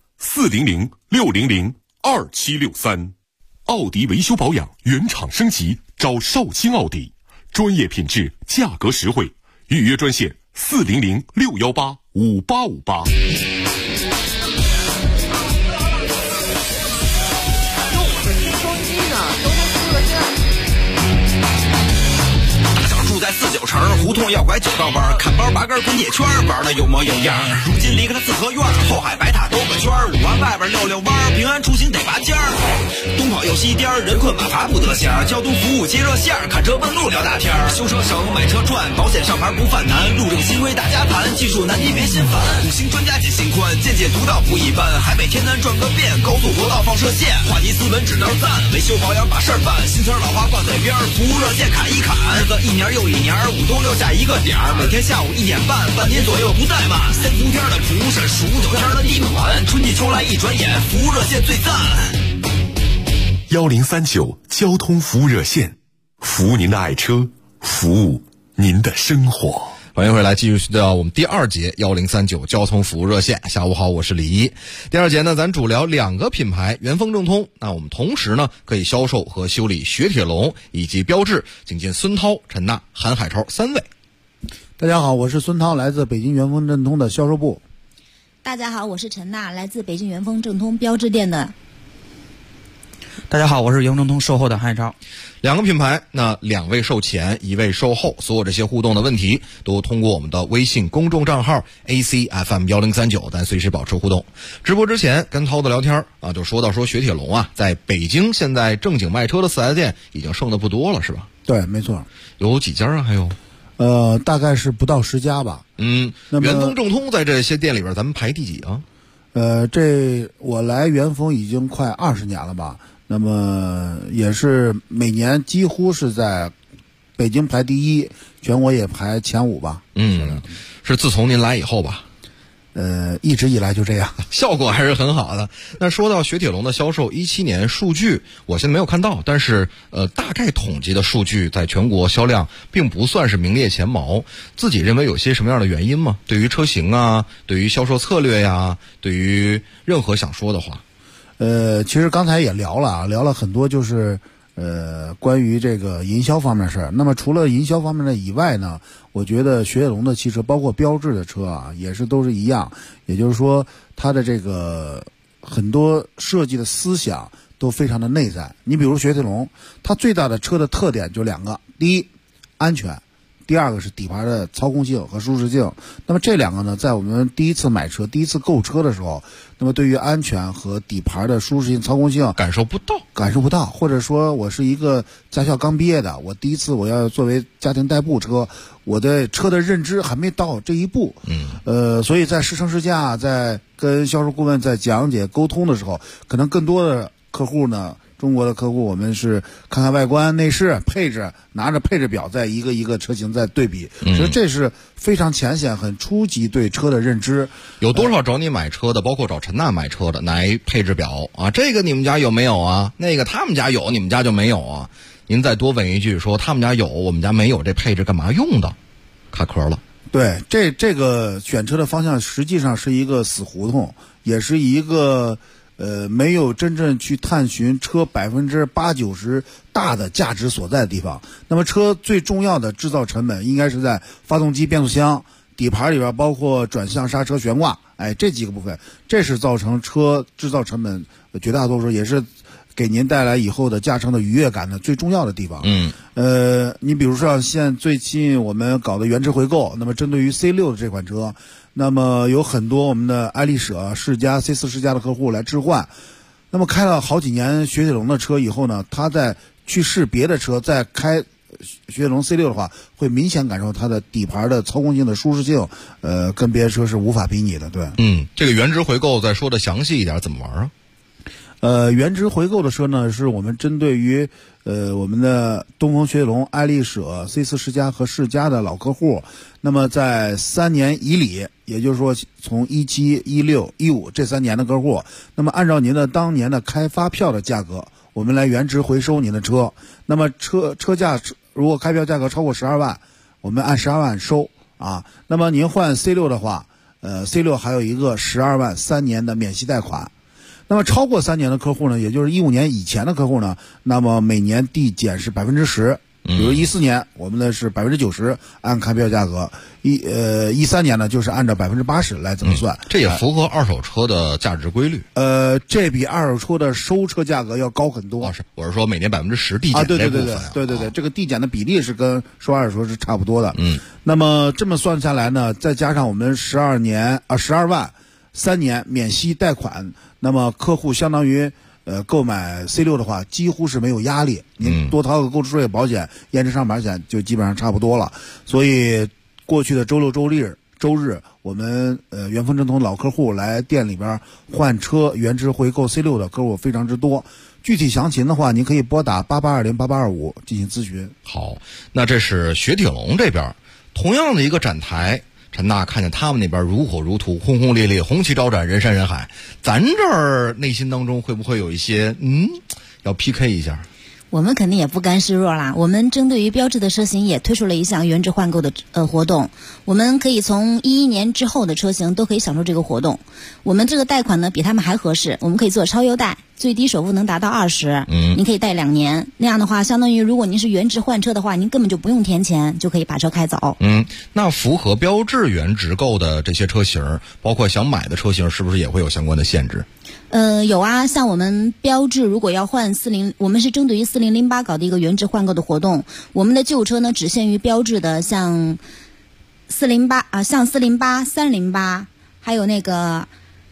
400-600-2763。奥迪维修保养原厂升级，找绍兴奥迪，专业品质，价格实惠。预约专线400-618-5858。 在49城胡同要拐9道弯，看包拔根滚铁圈，玩的有模有样。如今离开了四合院，后海白塔兜个圈，5环外边溜弯，平安出行得拔尖儿。东跑又西颠，人困马乏不得闲。交通服务接热线，看车问路聊大天。修车省，买车赚，保险上牌不犯难。路政新规大家谈，技术难题别心烦。5星专家解心宽，见解独到不一般。海北天南转个遍，高速国道放射线。话题斯文指道赞，维修保养把事儿办。新词老话挂嘴边，服务热线砍一砍。日子一年又一年，5都留下一个点儿，每天下午1点半，半天左右不怠慢。3伏天的厨师，数9天的地暖， 春季秋来一转眼，服务热线最赞。 1039交通服务热线，服务您的爱车，服务您的生活。 欢迎回来，继续到我们第二节1039交通服务热线。下午好，我是李一。第二节呢，咱主聊2个品牌元丰正通。那我们同时呢，可以销售和修理雪铁龙以及标致。请进孙涛、陈娜、韩海超3位。 大家好，我是孙涛，来自北京元丰正通的销售部。 大家好，我是陈娜，来自北京元丰正通标致店的。 大家好，我是元丰正通售后的韩海超。 2个品牌，那2位售前，1位售后，所有这些互动的问题都通过我们的微信公众账号 ACFM1039，咱随时保持互动。直播之前跟涛子聊天啊，就说到雪铁龙啊，在北京现在正经卖车的4S店已经剩的不多了，是吧？ 对，没错。 有几家啊？还有？ 大概是不到10家吧。 元丰正通在这些店里边，咱们排第几啊？ 我来元丰已经快20年了吧。那么也是每年几乎是在北京排第1，全国也排前5吧。 是自从您来以后吧？ 一直以来就这样， 效果还是很好的。那说到雪铁龙的销售，17年数据我现在没有看到，但是大概统计的数据在全国销量并不算是名列前茅。自己认为有些什么样的原因吗？对于车型啊，对于销售策略呀，对于任何想说的话。 其实刚才也聊了很多，就是关于这个营销方面的事儿。那么除了营销方面的以外呢，我觉得雪铁龙的汽车，包括标致的车啊，也是都是一样。也就是说，它的这个很多设计的思想都非常的内在。你比如雪铁龙，它最大的车的特点就2个：第一，安全；第2个是底盘的操控性和舒适性。那么这2个呢，在我们第一次买车、第一次购车的时候，那么对于安全和底盘的舒适性、操控性感受不到，或者说我是一个驾校刚毕业的，我第一次我要作为家庭代步车，我的车的认知还没到这一步。所以在试乘试驾，在跟销售顾问在讲解沟通的时候，可能更多的客户呢，中国的客户，我们是看看外观、内饰、配置，拿着配置表在一个一个车型在对比，所以这是非常浅显、很初级对车的认知。 有多少找你买车的，包括找陈娜买车的，拿一配置表啊，这个你们家有没有啊？那个他们家有，你们家就没有啊？您再多问一句，说他们家有，我们家没有，这配置干嘛用的？卡壳了。 对，这个选车的方向实际上是一个死胡同，也是一个没有真正去探寻车80%-90%大的价值所在的地方。那么车最重要的制造成本应该是在发动机、变速箱、底盘里边，包括转向、刹车、悬挂，这几个部分，这是造成车制造成本绝大多数，也是给您带来以后的驾乘的愉悦感的最重要的地方。你比如说像最近我们搞的原汁回购，那么针对于 C6 的这款车，那么有很多我们的爱丽舍、世嘉、C4 世嘉的客户来置换。那么开了好几年雪铁龙的车以后呢，他在去试别的车，再开雪铁龙 C6 的话，会明显感受它的底盘的操控性的舒适性，跟别的车是无法比拟的。对， 这个原汁回购再说的详细一点，怎么玩啊？ 原汁回购的车呢，是我们针对于我们的东风雪铁龙、爱丽舍、C4 世嘉和世嘉的老客户，那么在3年以里，也就是说从17、16、15这3年的客户，那么按照您的当年的开发票的价格，我们来原值回收您的车。那么车价如果开票价格超过12万，我们按12万收啊。那么您换 C6 的话，C6 还有一个12万3年的免息贷款。那么超过3年的客户呢，也就是15年以前的客户呢，那么每年递减是10%，比如14年我们的是90%，按开票价格，13年呢就是按照80%来怎么算， 这也符合二手车的价值规律。 这比二手车的收车价格要高很多。 我是说每年10%递减这部分。 对，这个递减的比例是跟收二手车是差不多的。那么这么算下来呢，再加上我们12万3年免息贷款，那么客户相当于购买 C6 的话，几乎是没有压力。您多掏个购置税、保险、验车上牌险，就基本上差不多了。所以过去的周六、周日，我们元丰正通老客户来店里边换车原汁回购 C6 的客户非常之多。具体详情的话，您可以拨打88208825进行咨询。 好，那这是雪铁龙这边同样的一个展台。 陈大看见他们那边如火如荼、轰轰烈烈、红旗招展、人山人海，咱这儿内心当中会不会有一些要 PK 一下？ 我们肯定也不甘示弱啦。我们针对于标致的车型也推出了一项原值换购的活动，我们可以从11年之后的车型都可以享受这个活动。我们这个贷款呢比他们还合适，我们可以做超优贷，最低首付能达到20，您可以贷2年，那样的话相当于如果您是原值换车的话，您根本就不用填钱就可以把车开走。 那符合标致原值购的这些车型，包括想买的车型，是不是也会有相关的限制？ 有啊，像我们标致如果要换我们是针对于4008搞的一个原值换购的活动，我们的旧车呢只限于标致的像408像408、308，还有那个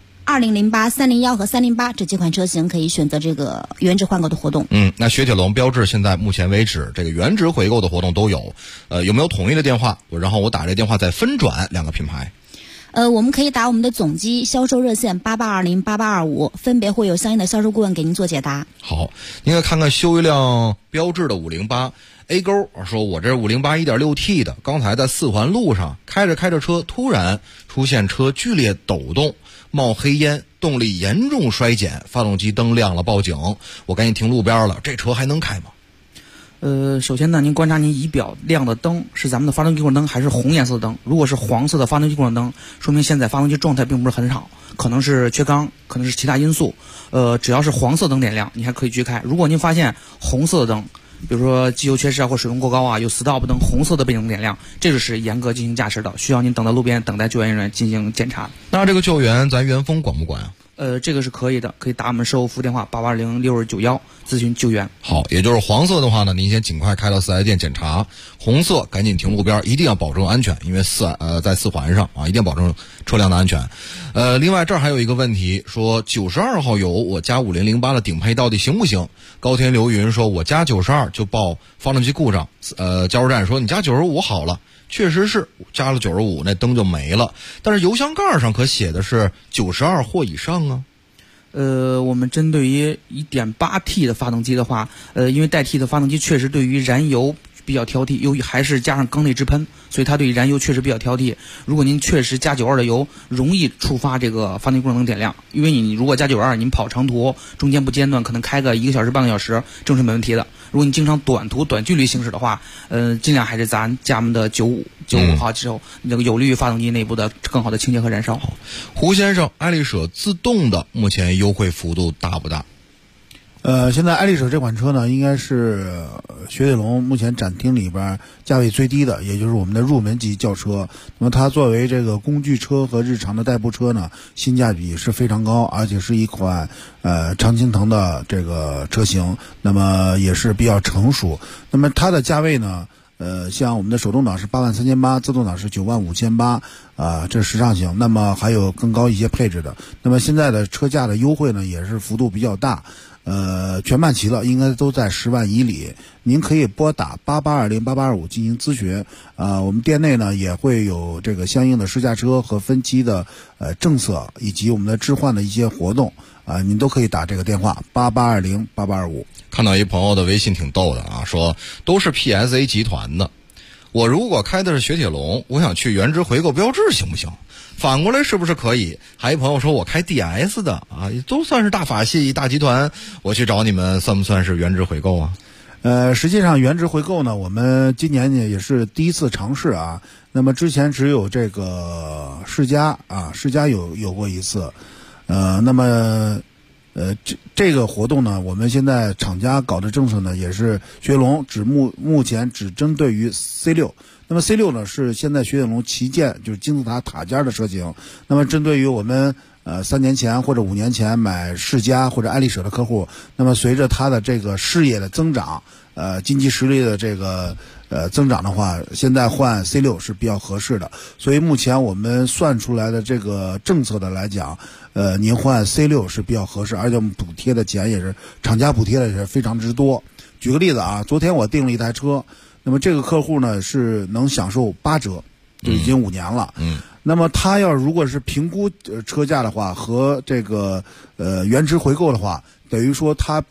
2008、301和308这几款车型可以选择这个原值换购的活动。 那雪铁龙、标致现在目前为止这个原值回购的活动都有，有没有统一的电话？然后我打这电话再分转2个品牌。 我们可以打我们的总机销售热线8820、8825，分别会有相应的销售顾问给您做解答。 好，您可看看修一辆标致的508 A 勾，说我这508 1.6T 的，刚才在4环路上开着车，突然出现车剧烈抖动，冒黑烟，动力严重衰减，发动机灯亮了，报警，我赶紧停路边了，这车还能开吗？ 首先呢，您观察您仪表亮的灯是咱们的发动机过程灯还是红颜色的灯。如果是黄色的发动机过程灯，说明现在发动机状态并不是很好，可能是缺缸，可能是其他因素。只要是黄色灯点亮，你还可以继续开。如果您发现红色的灯，比如说机油缺失啊，或水温过高啊，有 stop 灯红色的背景点亮，这就是严格进行驾驶的，需要您等在路边等待救援人员进行检查。 那这个救援咱元丰管不管啊？ 这个是可以的，可以打我们售后服务电话88206291咨询救援。 好，也就是黄色的话呢，您先尽快开到4S店检查；红色赶紧停路边，一定要保证安全，因为在4环上啊，一定要保证车辆的安全。另外这儿还有一个问题，说92号油我加5008的顶配到底行不行？高天流云说我加92就报发动机故障，加油站说你加95好了。确实是加了95，那灯就没了。但是油箱盖上可写的是92或以上啊。 我们针对于 1.8T 的发动机的话，因为带 T 的发动机确实对于燃油比较挑剔，由于还是加上缸内直喷，所以它对燃油确实比较挑剔。如果您确实加92的油，容易触发这个发动机故障灯点亮，因为你如果加92，您跑长途中间不间断，可能开个1个小时半个小时，这是没问题的。如果你经常短途短距离行驶的话，尽量还是咱加我们的95号之后，那个有利于发动机内部的更好的清洁和燃烧。 胡先生，爱丽舍自动的目前优惠幅度大不大？ 现在爱丽舍这款车呢，应该是雪铁龙目前展厅里边价位最低的，也就是我们的入门级轿车。那么它作为这个工具车和日常的代步车呢，性价比是非常高，而且是一款常青藤的这个车型，那么也是比较成熟。那么它的价位呢，像我们的手动挡是83800，自动挡是95800，这是时尚型。那么还有更高一些配置的。那么现在的车价的优惠呢，也是幅度比较大。全办齐了，应该都在10万以里。您可以拨打8820、8825进行咨询。我们店内呢也会有这个相应的试驾车和分期的政策，以及我们的置换的一些活动您都可以打这个电话8820、8825。 看到一朋友的微信挺逗的啊，说都是 PSA 集团的，我如果开的是雪铁龙，我想去原值回购标致行不行？反过来是不是可以？还有朋友说我开 DS 的啊，都算是大法系大集团，我去找你们算不算是原值回购啊？ 实际上原值回购呢，我们今年呢也是第一次尝试啊。那么之前只有这个世嘉有过一次，那么这个活动呢，我们现在厂家搞的政策呢，也是雪铁龙目前只针对于 C6。那么 C6 呢是现在雪铁龙旗舰，就是金字塔塔尖的车型。那么针对于我们3年前或者5年前买世嘉或者爱丽舍的客户，那么随着它的这个事业的增长，经济实力的这个增长的话，现在换 C6 是比较合适的。所以目前我们算出来的这个政策的来讲，您换 C6 是比较合适，而且我们补贴的钱也是厂家补贴的也是非常之多。举个例子啊，昨天我订了一台车，那么这个客户呢是能享受8折，就已经5年了。那么他要如果是评估车价的话和这个原值回购的话，等于说他比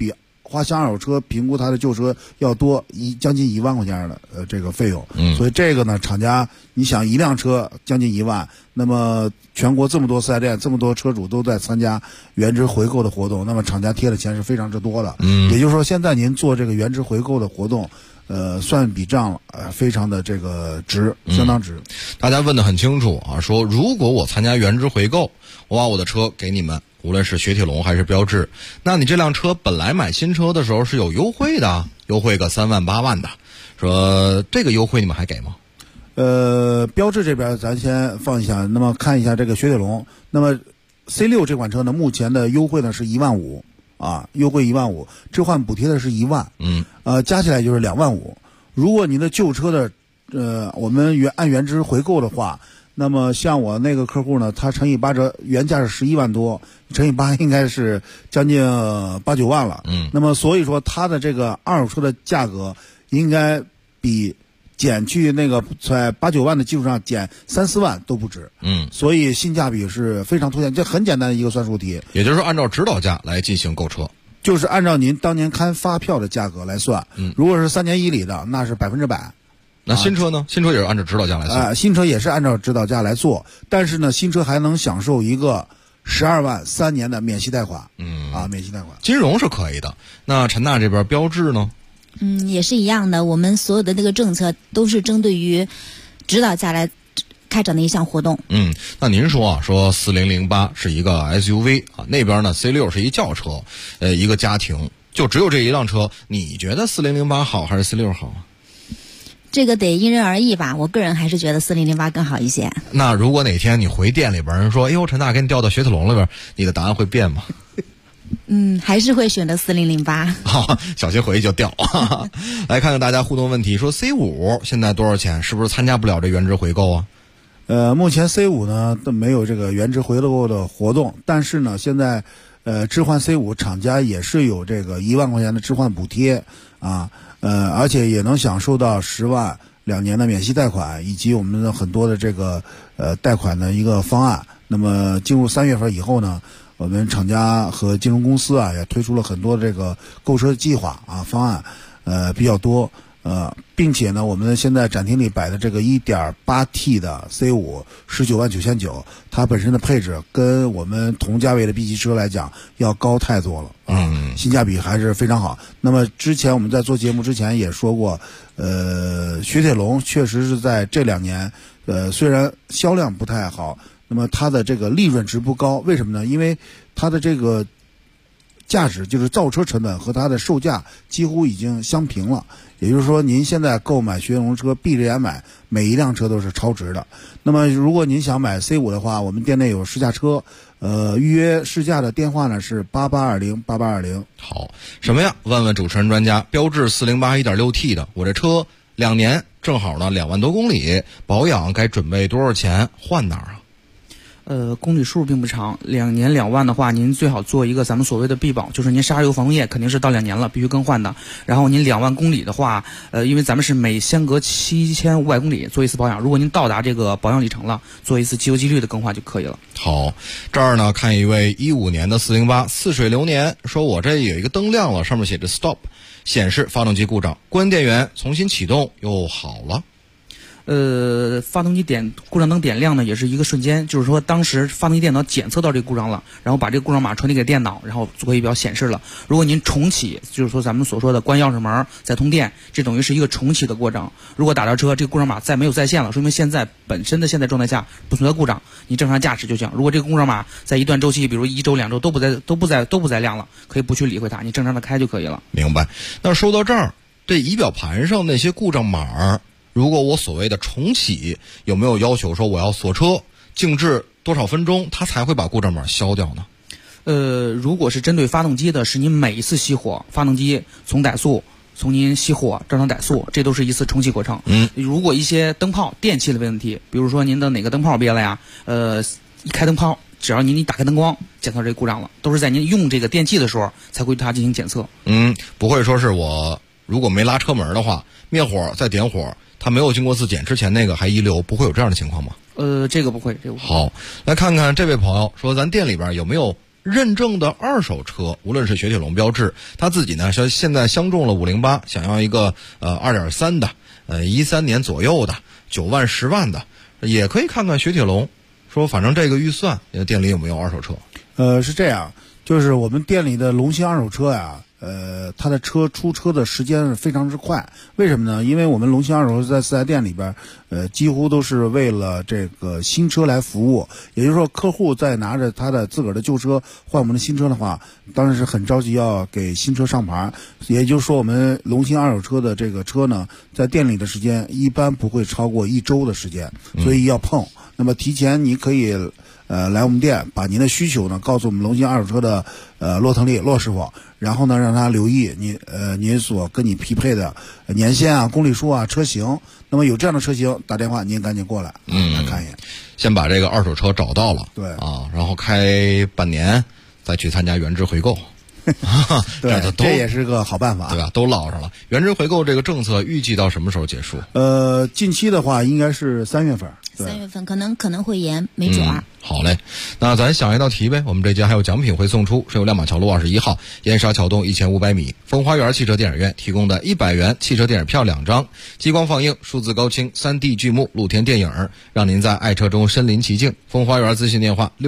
花新二手车评估它的旧车要多将近1万块钱的这个费用。所以这个呢，厂家你想一辆车将近1万，那么全国这么多4S店，这么多车主都在参加原值回购的活动，那么厂家贴的钱是非常之多的。也就是说，现在您做这个原值回购的活动，算笔账非常的这个值，相当值。 大家问得很清楚啊，说如果我参加原值回购，我把我的车给你们，无论是雪铁龙还是标致，那你这辆车本来买新车的时候是有优惠的，优惠个3万8万的，说这个优惠你们还给吗？ 标致这边咱先放一下，那么看一下这个雪铁龙。那么 C6 这款车呢，目前的优惠呢是1万5啊，优惠1万5，置换补贴的是1万，加起来就是2万5。如果您的旧车的我们按原值回购的话，那么像我那个客户呢，他乘以8折，原价是11万多，乘以8应该是将近8、9万了。那么所以说他的这个二手车的价格应该比减去那个在8、9万的基础上减3、4万都不止。所以性价比是非常凸显，这很简单的一个算术题。 也就是说，按照指导价来进行购车， 就是按照您当年看发票的价格来算。如果是3年以里的，那是100%。 那新车呢？新车也是按照指导价来算。 新车也是按照指导价来做，但是呢，新车还能享受一个12万3年的免息贷款。免息贷款。 金融是可以的。那陈大这边标致呢？ 也是一样的。我们所有的那个政策都是针对于指导价来开展的一项活动。 那您说啊，说4008是一个 SUV 啊，那边呢 C6 是一轿车，一个家庭就只有这一辆车，你觉得4008好还是 C6 好啊？ 这个得因人而异吧，我个人还是觉得4008更好一些。 那如果哪天你回店里边人说，哎呦，陈大给你调到雪铁龙里边，你的答案会变吗？ 还是会选择4008。 好，小心回去就掉。来看看大家互动问题，说 C5 现在多少钱？是不是参加不了这原值回购啊？ 目前 C5 呢都没有这个原值回购的活动，但是呢，现在置换 C5 厂家也是有这个1万块钱的置换补贴啊。而且也能享受到10万2年的免息贷款，以及我们的很多的这个贷款的一个方案。那么进入3月份以后呢，我们厂家和金融公司啊也推出了很多这个购车计划啊方案，比较多。并且呢，我们现在展厅里摆的这个 1.8T 的 C5 19万9900，它本身的配置跟我们同价位的 B 级车来讲要高太多了性价比还是非常好。那么之前我们在做节目之前也说过，雪铁龙确实是在这2年，虽然销量不太好，那么它的这个利润值不高，为什么呢？因为它的这个价值就是造车成本和它的售价几乎已经相平了。也就是说，您现在购买雪铁龙车闭着眼买，每一辆车都是超值的。那么如果您想买 C5 的话，我们店内有试驾车，预约试驾的电话呢是88208820。 好，什么呀？问问主持人专家。标致408 1.6T 的，我这车2年正好呢2万多公里，保养该准备多少钱？换哪儿啊？ 公里数并不长，2年2万的话，您最好做一个咱们所谓的必保，就是您刹车油防冻液肯定是到2年了必须更换的。然后您2万公里的话，因为咱们是每相隔7500公里做一次保养，如果您到达这个保养里程了，做一次机油机滤的更换就可以了。 好，这儿呢看一位15年的408似水流年，说我这有一个灯亮了，上面写着 stop， 显示发动机故障，关电源重新启动又好了。 发动机故障灯点亮呢，也是一个瞬间，就是说当时发动机电脑检测到这个故障了，然后把这个故障码传递给电脑，然后作为仪表显示了。如果您重启，就是说咱们所说的关钥匙门再通电，这等于是一个重启的过程。如果打着车这个故障码再没有在线了，说明现在本身的现在状态下不存在故障，你正常驾驶就行。如果这个故障码在一段周期，比如1周2周都不再亮了，可以不去理会它，你正常的开就可以了。 明白。那说到这儿，这仪表盘上那些故障码，如果我所谓的重启，有没有要求说我要锁车静置多少分钟，它才会把故障码消掉呢？ 如果是针对发动机的，是您每一次熄火，发动机从怠速，从您熄火正常怠速，这都是一次重启过程。如果一些灯泡电器的问题，比如说您的哪个灯泡憋了呀，一开灯泡，只要您打开灯光，检测这故障了，都是在您用这个电器的时候才会对它进行检测。 不会说是我如果没拉车门的话，灭火再点火，它没有经过自检之前那个还遗留，不会有这样的情况吗？ 这个不会， 好，来看看这位朋友说，咱店里边有没有认证的二手车，无论是雪铁龙标致，他自己呢现在相中了508，想要一个2.3的13年左右的9万10万的，也可以看看雪铁龙，说反正这个预算店里有没有二手车。 是这样，就是我们店里的龙鑫二手车呀，它的车出车的时间是非常之快。为什么呢？因为我们龙鑫二手车在4S店里边，几乎都是为了这个新车来服务。也就是说，客户在拿着他的自个儿的旧车换我们的新车的话，当然是很着急要给新车上牌。也就是说，我们龙鑫二手车的这个车呢，在店里的时间一般不会超过1周的时间，所以要碰。那么提前你可以来我们店，把您的需求呢告诉我们龙鑫二手车的骆腾利骆师傅，然后呢让他留意您所跟你匹配的年限啊、公里数啊、车型。那么有这样的车型，打电话您赶紧过来，来看一眼。 先把这个二手车找到了， 对啊，然后开半年再去参加原值回购。 对，这也是个好办法， 对吧？都捞上了。原值回购这个政策预计到什么时候结束？ 近期的话应该是3月份。 3月份可能会延，没准儿。 好嘞，那咱想一道题呗。我们这节还有奖品会送出，是由亮马桥路21号燕莎桥东1500米风花园汽车电影院提供的100元汽车电影票2张，激光放映、数字高清、3D 剧目、露天电影，让您在爱车中身临其境。风花园咨询电话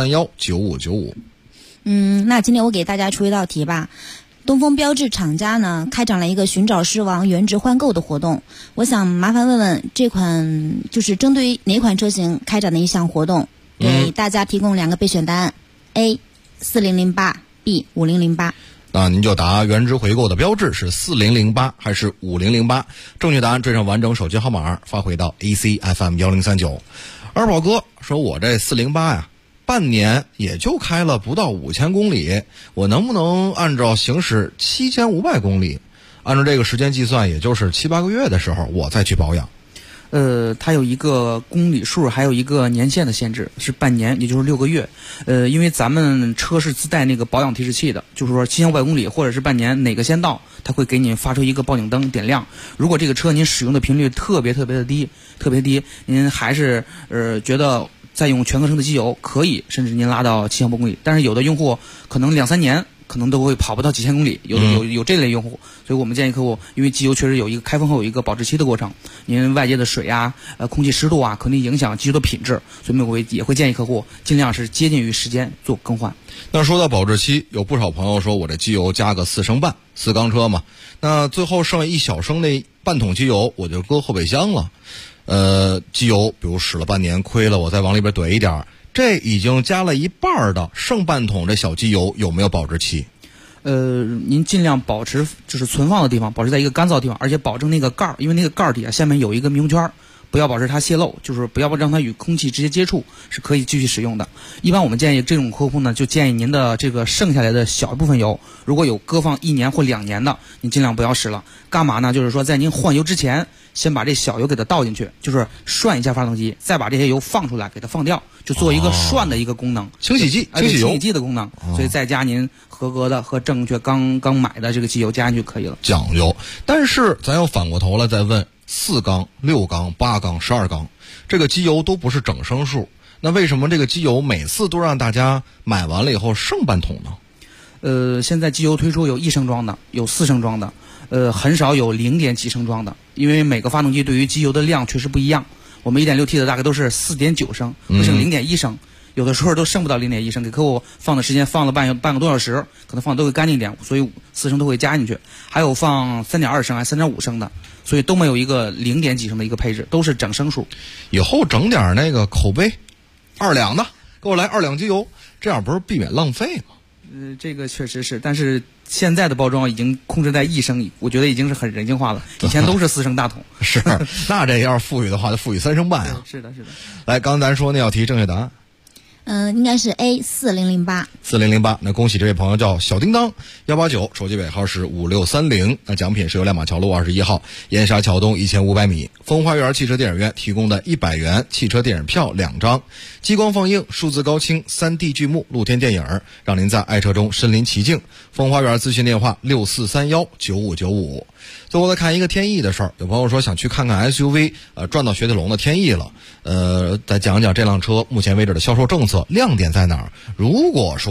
64319595。 那今天我给大家出一道题吧。东风标致厂家呢开展了一个寻找狮王原值换购的活动，我想麻烦问问这款就是针对于哪款车型开展的一项活动，给大家提供2个备选答案 A 4008 B 5008。 那您就答原值回购的标志是4008还是5008，正确答案缀上完整手机号码发回到 ACFM 1039。二宝哥说，我这408呀半年也就开了不到5000公里，我能不能按照行驶7500公里，按照这个时间计算，也就是7、8个月的时候我再去保养？ 它有一个公里数，还有一个年限的限制，是半年，也就是6个月。因为咱们车是自带那个保养提示器的，就是说7500公里或者是半年哪个先到，它会给你发出一个报警灯点亮。如果这个车您使用的频率特别的低，您还是觉得再用全合成的机油可以，甚至您拉到7000多公里。但是有的用户可能2、3年可能都会跑不到几千公里，有这类用户，所以我们建议客户，因为机油确实有一个开封后有一个保质期的过程，您外界的水啊、空气湿度啊，可能影响机油的品质，所以我们也会建议客户尽量是接近于时间做更换。 那说到保质期，有不少朋友说我这机油加个4升半，4缸车嘛，那最后剩下1小升那半桶机油我就搁后备箱了。机油比如使了半年亏了，我再往里边怼一点，这已经加了一半的剩半桶这小机油有没有保质期？ 您尽量保持就是存放的地方保持在一个干燥的地方，而且保证那个盖儿，因为那个盖儿底下下面有一个密封圈，不要保持它泄漏，就是不要让它与空气直接接触，是可以继续使用的。一般我们建议这种客户呢，就建议您的这个剩下来的小一部分油，如果有搁放1年或2年的，您尽量不要使了。干嘛呢？就是说在您换油之前，先把这小油给它倒进去，就是涮一下发动机，再把这些油放出来，给它放掉，就做一个涮的一个功能， 清洗剂、清洗剂的功能。所以再加您合格的和正确刚买的这个机油加进去可以了。 讲究。但是咱要反过头来再问，4缸、6缸、8缸、12缸，这个机油都不是整升数，那为什么这个机油每次都让大家买完了以后剩半桶呢？ 现在机油推出有1升装的，有4升装的，很少有0点几升装的，因为每个发动机对于机油的量确实不一样。我们 1.6T 的大概都是4.9升，会剩0.1升，有的时候都剩不到0.1升，给客户放的时间放了半个多小时，可能放的都会干净一点，所以4升都会加进去。还有放3.2升还3.5升的，所以都没有一个0点几升的一个配置，都是整升数。 以后整点那个口碑2两的，给我来2两机油，这样不是避免浪费吗？ 这个确实是，但是现在的包装已经控制在1升，我觉得已经是很人性化了。以前都是4升大桶。 是，那这要是富裕的话，就富裕3升半呀。 是的。 来，刚才咱说那道题正确答案。 应该是 A 4008。 4008，那恭喜这位朋友叫小叮当189，手机尾号是5630。那奖品是由亮马桥路21号燕莎桥东1500米风花园汽车电影院提供的100元汽车电影票2张，激光放映、数字高清、3D 剧目、露天电影，让您在爱车中身临其境。风花园咨询电话64319595。最后再看一个天翼的事儿，有朋友说想去看看 SUV， 转到雪铁龙的天翼了。再讲讲这辆车目前为止的销售政策亮点在哪儿。如果说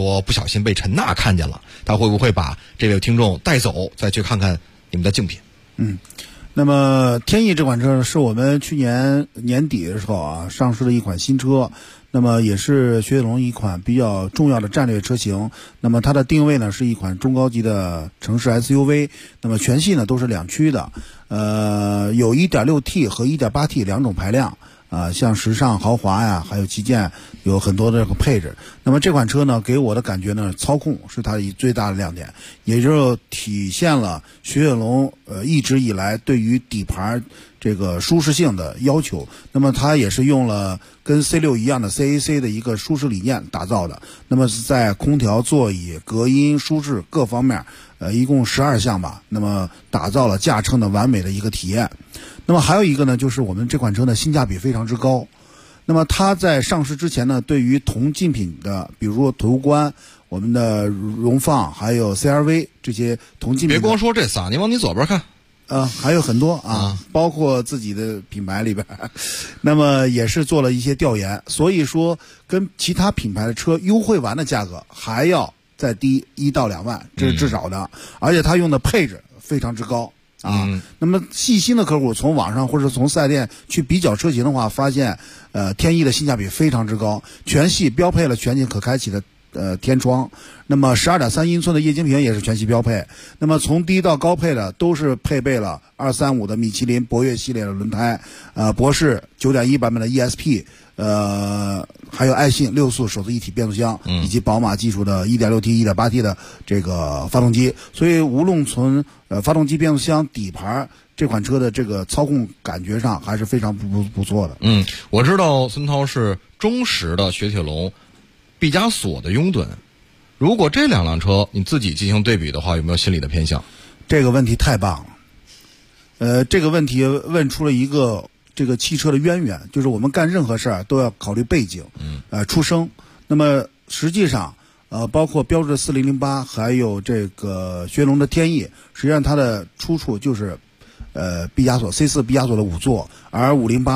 说不小心被陈娜看见了，他会不会把这位听众带走，再去看看你们的竞品？ 那么天翼这款车是我们去年年底的时候啊上市的一款新车，那么也是雪铁龙一款比较重要的战略车型。那么它的定位呢是一款中高级的城市 SUV， 那么全系呢都是2驱的，有 1.6T 和 1.8T 两种排量。像时尚豪华呀，还有旗舰，有很多的这个配置。那么这款车呢，给我的感觉呢，操控是它最大的亮点，也就体现了雪铁龙一直以来对于底盘这个舒适性的要求。那么它也是用了跟 C6 一样的 CAC 的一个舒适理念打造的。那么是在空调、座椅、隔音、舒适各方面，一共12项吧。那么打造了驾乘的完美的一个体验。那么还有一个呢，就是我们这款车的性价比非常之高。那么它在上市之前呢，对于同竞品的，比如说途观、我们的荣放，还有 CRV 这些同竞品， 别光说这仨，你往你左边看。 还有很多包括自己的品牌里边，那么也是做了一些调研，所以说跟其他品牌的车优惠完的价格还要再低1到2万，这是至少的，而且它用的配置非常之高。那么细心的客户从网上或者从4S店去比较车型的话，发现天翼的性价比非常之高，全系标配了全景可开启的天窗，那么12.3英寸的液晶屏也是全系标配。那么从低到高配的都是配备了235的米其林博越系列的轮胎，博世9.1版本的 ESP，还有爱信6速手自一体变速箱，以及宝马技术的 1.6T、1.8T 的这个发动机。所以无论从发动机、变速箱、底盘，这款车的这个操控感觉上还是非常不错的。 我知道孙涛是忠实的雪铁龙毕加索的拥趸，如果这两辆车你自己进行对比的话，有没有心理的偏向？ 这个问题太棒了。这个问题问出了一个这个汽车的渊源，就是我们干任何事儿都要考虑背景，出生。那么实际上包括标致的4008，还有这个雪铁龙的天翼，实际上它的出处就是毕加索 C4 毕加索的5座，而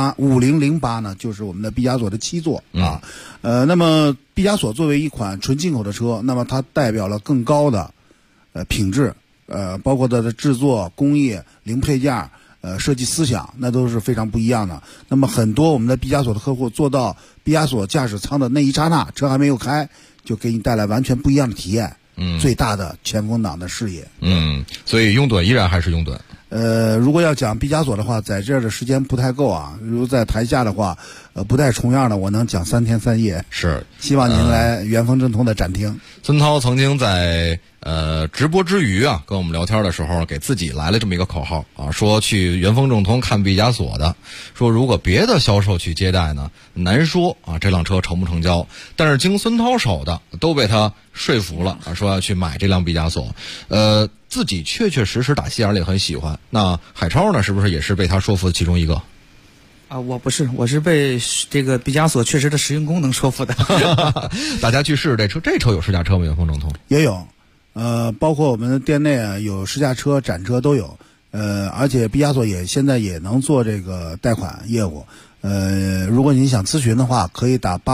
5008呢就是我们的毕加索的7座那么毕加索作为一款纯进口的车，那么它代表了更高的品质，包括它的制作工艺、零配件、设计思想，那都是非常不一样的。那么很多我们的毕加索的客户坐到毕加索驾驶舱的那一刹那，车还没有开，就给你带来完全不一样的体验。最大的前风挡的视野。 所以拥趸依然还是拥趸。 如果要讲毕加索的话，在这儿的时间不太够啊。如果在台下的话，不带重样的，我能讲3天3夜。 是， 希望您来元丰正通的展厅。 孙涛曾经在直播之余啊，跟我们聊天的时候，给自己来了这么一个口号啊，说去元丰正通看毕加索的，说如果别的销售去接待呢，难说啊这辆车成不成交，但是经孙涛手的都被他说服了啊，说要去买这辆毕加索。自己确确实实打心眼里很喜欢。那海超呢，是不是也是被他说服的其中一个？ 我不是，我是被这个毕加索确实的实用功能说服的。 大家去试试这车，这车有试驾车吗？元丰正通也有，包括我们店内啊有试驾车、展车都有，而且毕加索现在也能做这个贷款业务。如果您想咨询的话，可以打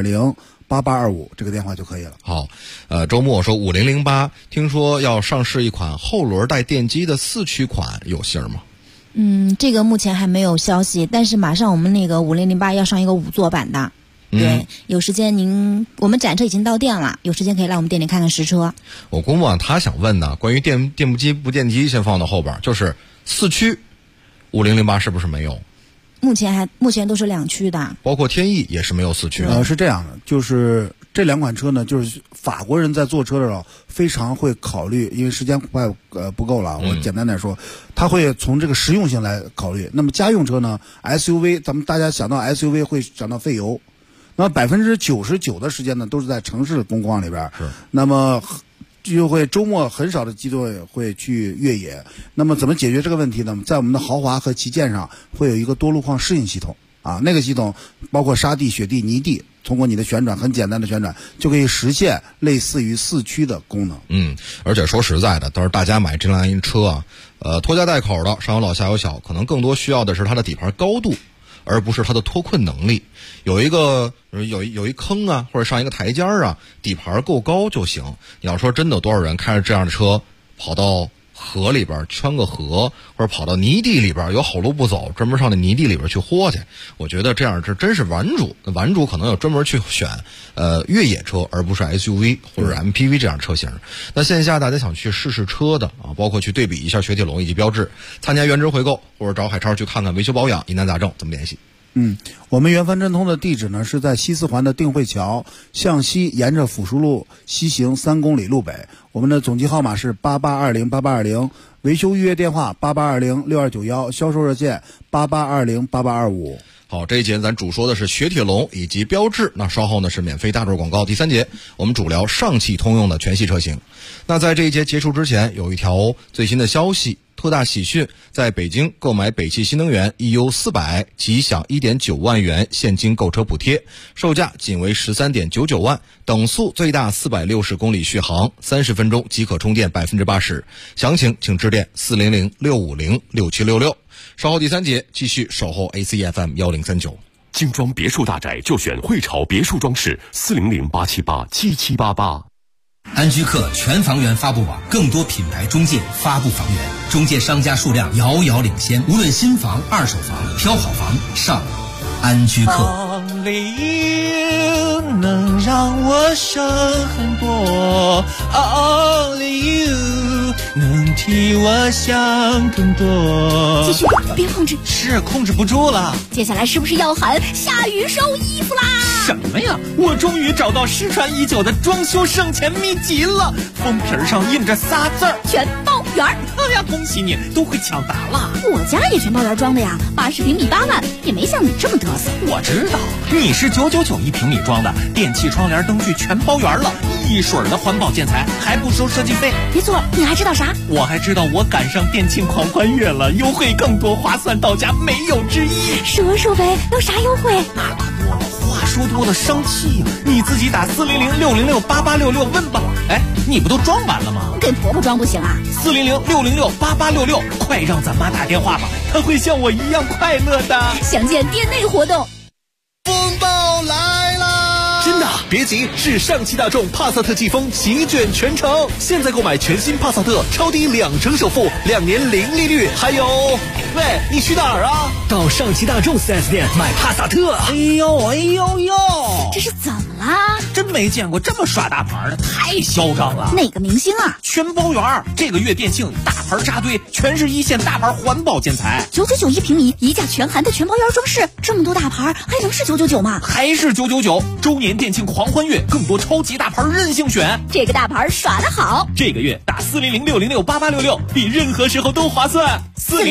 88208825这个电话就可以了。 好，周末说5008，听说要上市一款后轮带电机的4驱款，有信儿吗？ 这个目前还没有消息，但是马上我们那个5008要上一个5座版的。对，有时间我们展车已经到店了，有时间可以来我们店里看看实车。 我估摸他想问呢，关于电不机不电机先放到后边，就是4驱5008是不是没有？ 目前都是2驱的， 包括天翼也是没有4驱。 是这样的，就是这两款车呢，就是法国人在做车的时候非常会考虑，因为时间快不够了，我简单点说，他会从这个实用性来考虑。那么家用车呢 ，SUV， 咱们大家想到 SUV 会想到费油，那么99%的时间呢都是在城市工况里边，那么就会周末很少的机会会去越野。那么怎么解决这个问题呢？在我们的豪华和旗舰上会有一个多路况适应系统啊，那个系统包括沙地、雪地、泥地，通过你的旋转，很简单的旋转就可以实现类似于4驱的功能。 而且说实在的，但是大家买这辆车啊，拖家带口的，上有老下有小，可能更多需要的是它的底盘高度。 而不是它的脱困能力。有一坑啊，或者上一个台阶啊，底盘够高就行。你要说真的，多少人开着这样的车跑到河里边圈个河，或者跑到泥地里边有好路不走，专门上那泥地里边去豁去，我觉得这样这真是玩主可能要专门去选越野车，而不是 SUV 或者 MPV 这样车型。那线下大家想去试试车的啊，包括去对比一下雪铁龙以及标致，参加原值回购或者找海超去看看维修保养疑难杂症，怎么联系？ 我们原帆真通的地址呢是在西四环的定慧桥向西，沿着辅书路西行3公里路北。我们的总机号码是88208820，维修预约电话88206291，销售热线88208825。 好，这一节咱主说的是雪铁龙以及标致，那稍后呢是免费大众广告。第3节我们主聊上汽通用的全系车型。那在这一节结束之前，有一条最新的消息，特大喜讯，在北京购买北汽新能源 EU400 即享 1.9 万元现金购车补贴，售价仅为 13.99 万，等速最大460公里续航，30分钟即可充电 80%。 详情请致电400-650-6766。稍后第3节继续守候 ACFM 1039。 精装别墅大宅就选汇潮别墅装饰，400-878-7788。 安居客全房源发布网，更多品牌中介发布房源，中介商家数量遥遥领先。无论新房、二手房，挑好房上安居客。 能让我省很多 ，Only you 能替我想更多。 继续，别控制， 是控制不住了。 接下来是不是要喊下雨收衣服啦？ 什么呀？我终于找到失传已久的装修省钱秘籍了，封皮上印着仨字儿： 全包圆。 哎呀，恭喜你，都会抢答了。 我家也全包圆装的呀，80平米8万，也没像你这么嘚瑟。 我知道，你是999一平米装的，电器、窗帘、灯具全包圆了，一水的环保建材，还不收设计费。 没错，你还知道啥？ 我还知道我赶上电庆狂欢月了，优惠更多，划算到家，没有之一。 说呗，有啥优惠？ 那可多了，话说多了生气呀！你自己打400-606-8866问吧。哎，你不都装完了吗？ 给婆婆装不行啊 ？400-606-8866，快让咱妈打电话吧，她会像我一样快乐的。 详见店内活动。 风暴来了！真的，别急，是上汽大众帕萨特季风席卷全城，现在购买全新帕萨特，超低2成首付，2年零利率，还有，喂，你去哪儿啊？到上汽大众 4S 店买帕萨特。哎呦， 这是怎么啦？ 真没见过这么耍大牌的，太嚣张了。 哪个明星啊？ 全包圆，这个月店庆大牌扎堆，全是一线大牌环保建材 ，999一平米，一价全含的全包圆装饰，这么多大牌还能是999吗？ 还是999。周年店庆狂欢月，更多超级大牌任性选， 这个大牌耍得好。 这个月打400-606-8866，比任何时候都划算。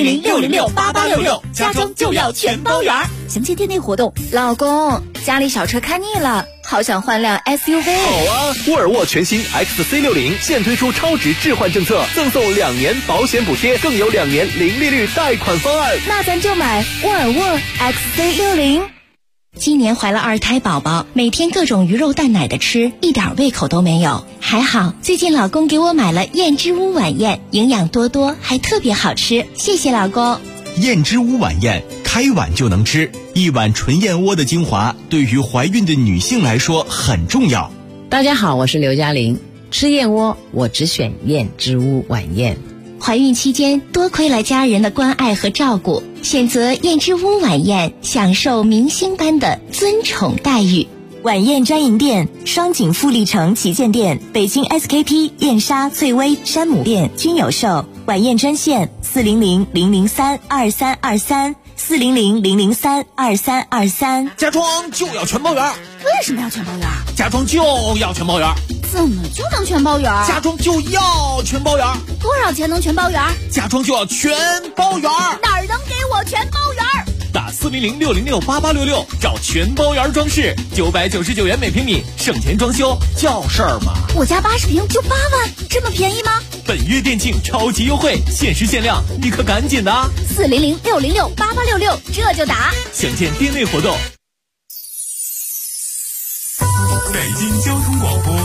400-606-8866，家装就要全包圆。详见店内活动。 老公，家里小车看腻了，好想换辆 SUV。 好啊，沃尔沃全新 XC60现推出超值置换政策，赠送2年保险补贴，更有2年零利率贷款方案。 那咱就买沃尔沃 XC60。 今年怀了2胎宝宝，每天各种鱼肉蛋奶的吃，一点胃口都没有。还好最近老公给我买了燕之屋晚宴，营养多多，还特别好吃，谢谢老公。 燕之屋晚宴，开碗就能吃，一碗纯燕窝的精华，对于怀孕的女性来说很重要。 大家好，我是刘嘉玲，吃燕窝我只选燕之屋晚宴。 怀孕期间多亏了家人的关爱和照顾，选择燕之屋晚宴，享受明星般的尊宠待遇。 晚宴专营店：双井富力城旗舰店、北京 SKP、燕莎、翠微、山姆店均有售。晚宴专线400-003-2323。400-003-2323。 家装就要全包圆。 为什么要全包圆？ 家装就要全包圆。 怎么就能全包圆？ 家装就要全包圆。 多少钱能全包圆？ 家装就要全包圆。 哪儿能给我全包圆？ 打400-606-8866，找全包圆装饰，999元每平米，省钱装修叫事儿吗？ 我家80平就8万，这么便宜吗？ 本月店庆超级优惠，限时限量，你可赶紧的 ！400-606-8866，这就打。 详见店内活动。 北京交通广播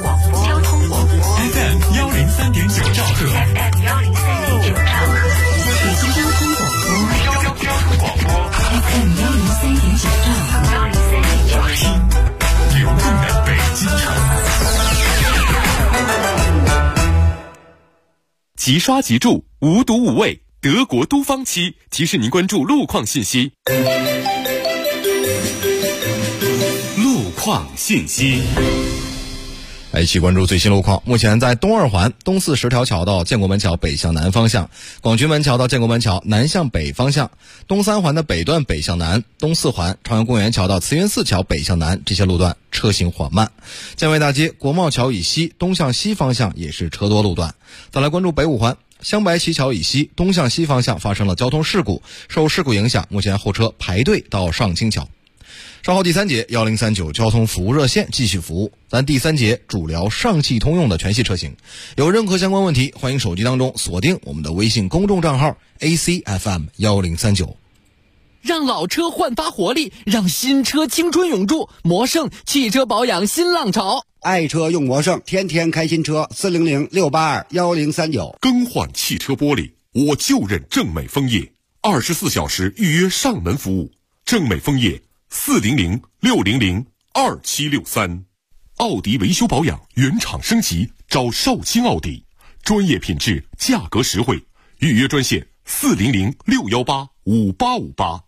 FM 103.9兆赫，北京交通广播 FM 即刷即住，无毒无味。德国都方漆提示您关注路况信息。路况信息。 一起关注最新路况。目前在东二环东四10条桥到建国门桥北向南方向，广渠门桥到建国门桥南向北方向，东三环的北段北向南，东四环朝阳公园桥到慈云寺桥北向南，这些路段车行缓慢。建外大街国贸桥以西东向西方向也是车多路段。再来关注北五环香白旗桥以西东向西方向发生了交通事故，受事故影响，目前后车排队到上清桥。稍后第三节1039交通服务热线继续服务，咱第三节主聊上汽通用的全系车型。有任何相关问题，欢迎手机当中锁定我们的微信公众账号 ACFM1039。 让老车焕发活力，让新车青春永驻。魔胜汽车保养新浪潮， 爱车用魔胜，天天开新车。400-682-1039。 更换汽车玻璃，我就认正美枫叶，24小时预约上门服务。正美枫叶400-600-2763。奥迪维修保养原厂升级，找少卿奥迪，专业品质，价格实惠。预约专线400-618-5858。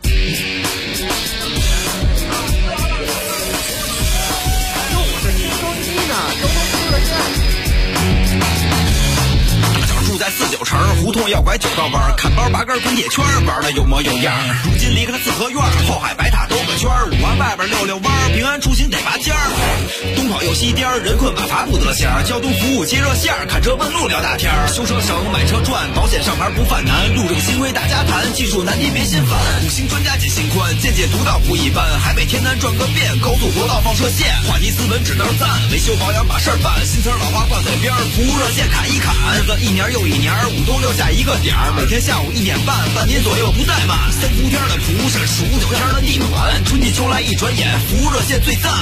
住在49城，胡同要拐9道弯，看包拔根滚铁圈，玩的有模有样。如今离开了四合院，后海白塔兜个圈，5环外边溜弯，平安出行得拔尖儿。东跑又西颠，人困马乏不得闲。交通服务接热线，看车问路聊大天。修车省，买车赚，保险上牌不犯难。路政新规大家谈，技术难题别心烦。5星专家解心宽，见解独到不一般。海北天南转个遍，高速国道放射线，话题斯文只能赞，维修保养把事儿办。新词老话挂嘴边，服务热线砍一砍。日子一年又一年，5都留下一个点儿，每天下午1点半，半年左右不怠慢。3伏天的厨师，数9天的地暖，春季秋来一转眼，服务热线最赞。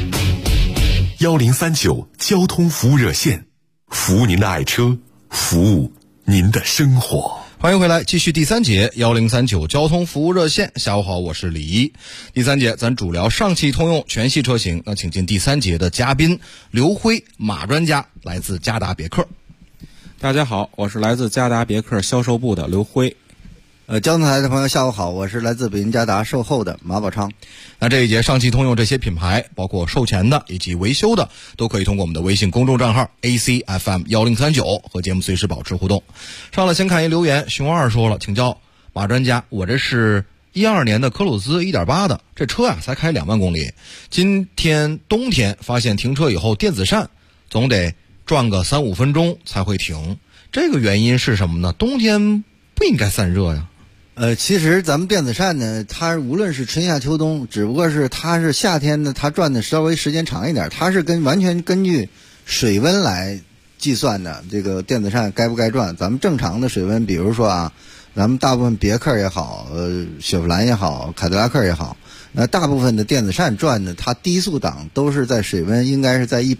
1039交通服务热线，服务您的爱车，服务您的生活。 欢迎回来，继续第三节1039交通服务热线。下午好，我是李一。第三节咱主聊上汽通用全系车型，那请进第三节的嘉宾刘辉，马专家，来自嘉达别克。 大家好，我是来自嘉达别克销售部的刘辉。 交通台的朋友下午好，我是来自北京嘉达售后的马宝昌。 那这一节上汽通用这些品牌，包括售前的以及维修的，都可以通过我们的微信公众账号 ACFM1039 和节目随时保持互动。上来先看一留言，熊二说了，请教马专家，我这是12年的科鲁兹 1.8 的，这车啊才开2万公里，今天冬天发现停车以后电子扇总得转个3-5分钟才会停，这个原因是什么呢？冬天不应该散热呀。 其实咱们电子扇呢，它无论是春夏秋冬，只不过是它是夏天呢，它转的稍微时间长一点，它是完全根据水温来计算的。这个电子扇该不该转？咱们正常的水温，比如说啊，咱们大部分别克也好，雪佛兰也好，凯迪拉克也好，那大部分的电子扇转呢，它低速档都是在水温应该是在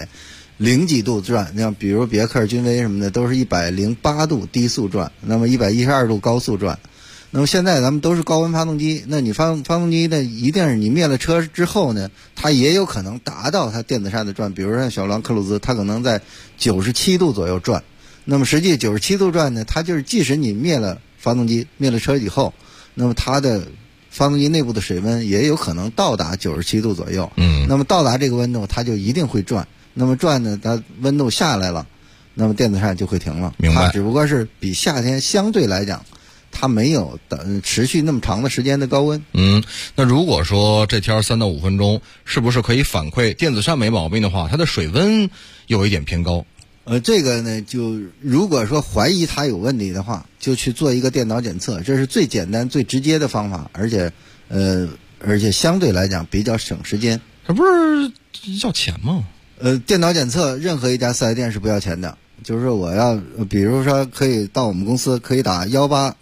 100几度转，像比如别克、君威什么的，都是108度低速转，那么112度高速转。那么现在咱们都是高温发动机，那你发动机呢，一定是你灭了车之后呢，它也有可能达到它电子扇的转，比如说像小狼科鲁兹，它可能在97度左右转。那么实际97度转呢，它就是即使你灭了发动机、灭了车以后，那么它的发动机内部的水温也有可能到达97度左右。那么到达这个温度，它就一定会转。那么转呢，它温度下来了，那么电子扇就会停了。 明白。 它只不过是比夏天相对来讲，它没有持续那么长的时间的高温。 那如果说这天3到5分钟，是不是可以反馈电子扇没毛病的话，它的水温有一点偏高？ 这个呢，就如果说怀疑它有问题的话，就去做一个电脑检测，这是最简单、最直接的方法，而且相对来讲比较省时间。 这不是要钱吗？ 电脑检测任何一家4S店是不要钱的，就是说我要，比如说可以到我们公司可以打186，3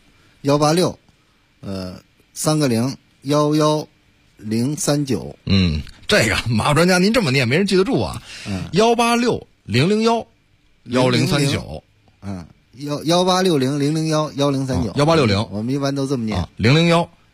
个0 11039。 这个马专家您这么念没人记得住啊。186-001-1039。 1860010111039。18660，我们一般都这么念。 001-1039。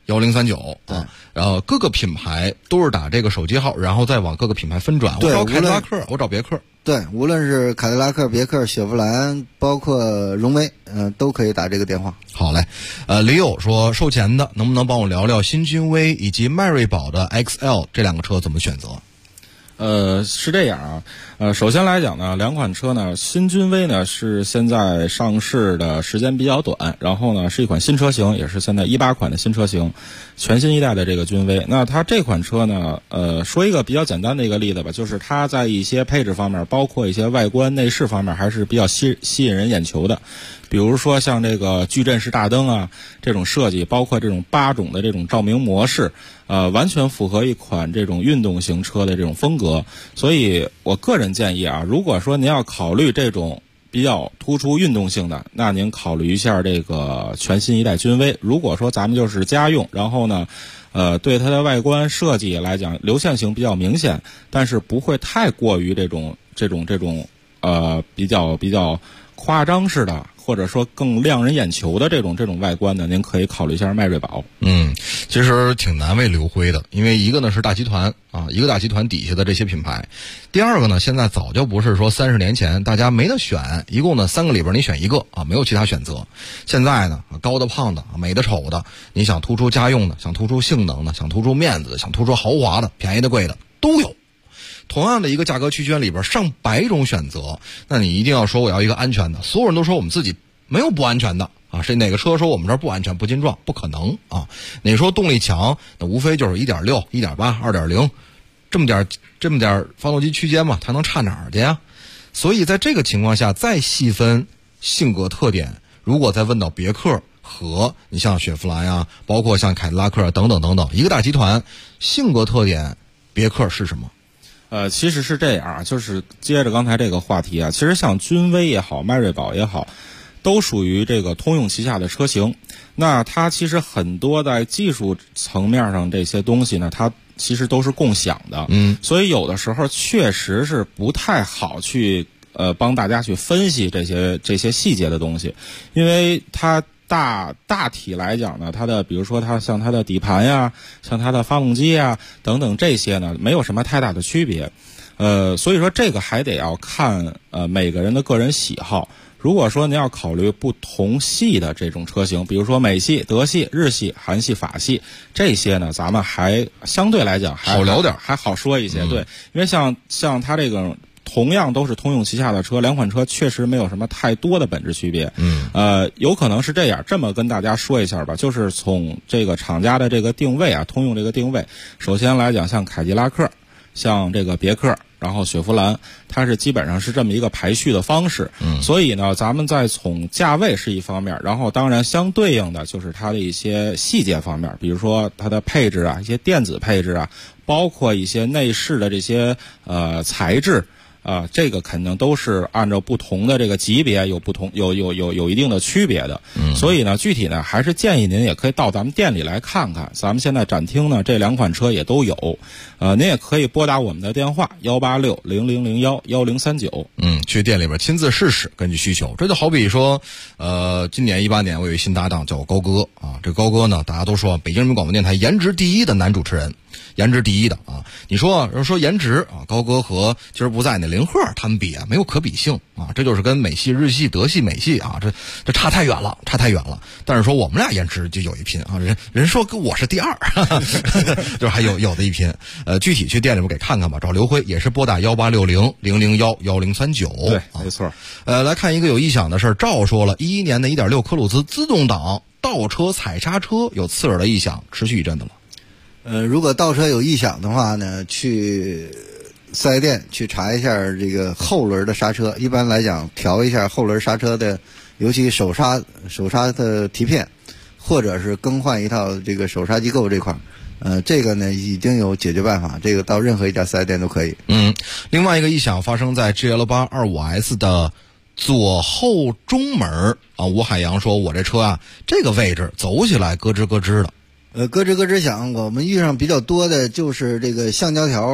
1039啊，然后各个品牌都是打这个手机号，然后再往各个品牌分转。我找凯迪拉克，我找别克。 对，无论是凯迪拉克、别克、雪佛兰，包括荣威，都可以打这个电话。 好嘞，李友说售前的，能不能帮我聊聊新君威以及迈锐宝的 XL 这两个车怎么选择？ 是这样啊，首先来讲呢，两款车呢，新君威呢是现在上市的时间比较短，然后呢是一款新车型，也是现在18款的新车型，全新一代的这个君威。那它这款车呢，说一个比较简单的一个例子吧，就是它在一些配置方面，包括一些外观内饰方面，还是比较吸引人眼球的。比如说像这个矩阵式大灯啊，这种设计，包括这种8种的这种照明模式，完全符合一款这种运动型车的这种风格。所以我个人建议啊，如果说您要考虑这种比较突出运动性的，那您考虑一下这个全新一代君威。如果说咱们就是家用，然后呢，对它的外观设计来讲，流线型比较明显，但是不会太过于这种比较夸张式的，或者说更亮人眼球的这种外观呢，您可以考虑一下迈锐宝。 其实挺难为刘辉的，因为一个呢是大集团啊，一个大集团底下的这些品牌。第二个呢，现在早就不是说30年前大家没得选，一共呢3个里边你选一个啊，没有其他选择。现在呢，高的胖的，美的丑的，你想突出家用的，想突出性能的，想突出面子的，想突出豪华的，便宜的贵的都有。同样的一个价格区间里边上百种选择，那你一定要说我要一个安全的，所有人都说我们自己没有不安全的啊，谁哪个车说我们这儿不安全不禁撞，不可能啊。你说动力强，那无非就是1.6、1.8、2.0这么点发动机区间嘛，它能差哪儿去呀？所以在这个情况下再细分性格特点，如果再问到别克和你像雪佛兰呀，包括像凯迪拉克等等等等，一个大集团性格特点，别克是什么？ 其实是这样啊，就是接着刚才这个话题啊，其实像君威也好，迈锐宝也好，都属于这个通用旗下的车型。那它其实很多在技术层面上这些东西呢，它其实都是共享的。所以有的时候确实是不太好去帮大家去分析这些细节的东西，因为它大体来讲呢，它的比如说它像它的底盘呀，像它的发动机呀等等这些呢，没有什么太大的区别。所以说这个还得要看每个人的个人喜好。如果说您要考虑不同系的这种车型，比如说美系、德系、日系、韩系、法系这些呢，咱们还相对来讲还好聊点， 还好说一些。对，因为像它这个同样都是通用旗下的车，两款车确实没有什么太多的本质区别。有可能是这样，这么跟大家说一下吧，就是从这个厂家的这个定位啊，通用这个定位，首先来讲，像凯迪拉克，像这个别克，然后雪佛兰，它是基本上是这么一个排序的方式。所以呢，咱们再从价位是一方面，然后当然相对应的就是它的一些细节方面，比如说它的配置啊，一些电子配置啊，包括一些内饰的这些材质。这个肯定都是按照不同的这个级别有一定的区别的。所以呢，具体呢还是建议您也可以到咱们店里来看看。咱们现在展厅呢这两款车也都有，您也可以拨打我们的电话18600011039， 去店里边亲自试试，根据需求。这就好比说，今年18年我有一新搭档叫高哥啊，这高哥呢大家都说北京人民广播电台颜值第一的男主持人。颜值第一的啊，你说颜值啊，高哥和今儿不在那凌鹤他们比啊，没有可比性啊，这就是跟美系、日系、德系、美系啊，这差太远了。但是说我们俩颜值就有一拼啊，人说跟我是第二，就是还有的一拼。具体去店里边给看看吧，找刘辉也是拨打18600011039。 对，没错。 来看一个有异响的事儿，赵说了，11年的1.6科鲁兹自动挡倒车踩刹车有刺耳的异响，持续一阵子了。 如果倒车有异响的话呢，去四 S 店去查一下这个后轮的刹车。一般来讲，调一下后轮刹车的，尤其手刹的提片，或者是更换一套这个手刹机构这块。这个呢已经有解决办法，这个到任何一家四 S 店都可以。 另外一个异响发生在 GL825S 的左后中门啊。吴海洋说，我这车啊，这个位置走起来咯吱咯吱的。 咯吱咯吱响，我们遇上比较多的就是这个橡胶条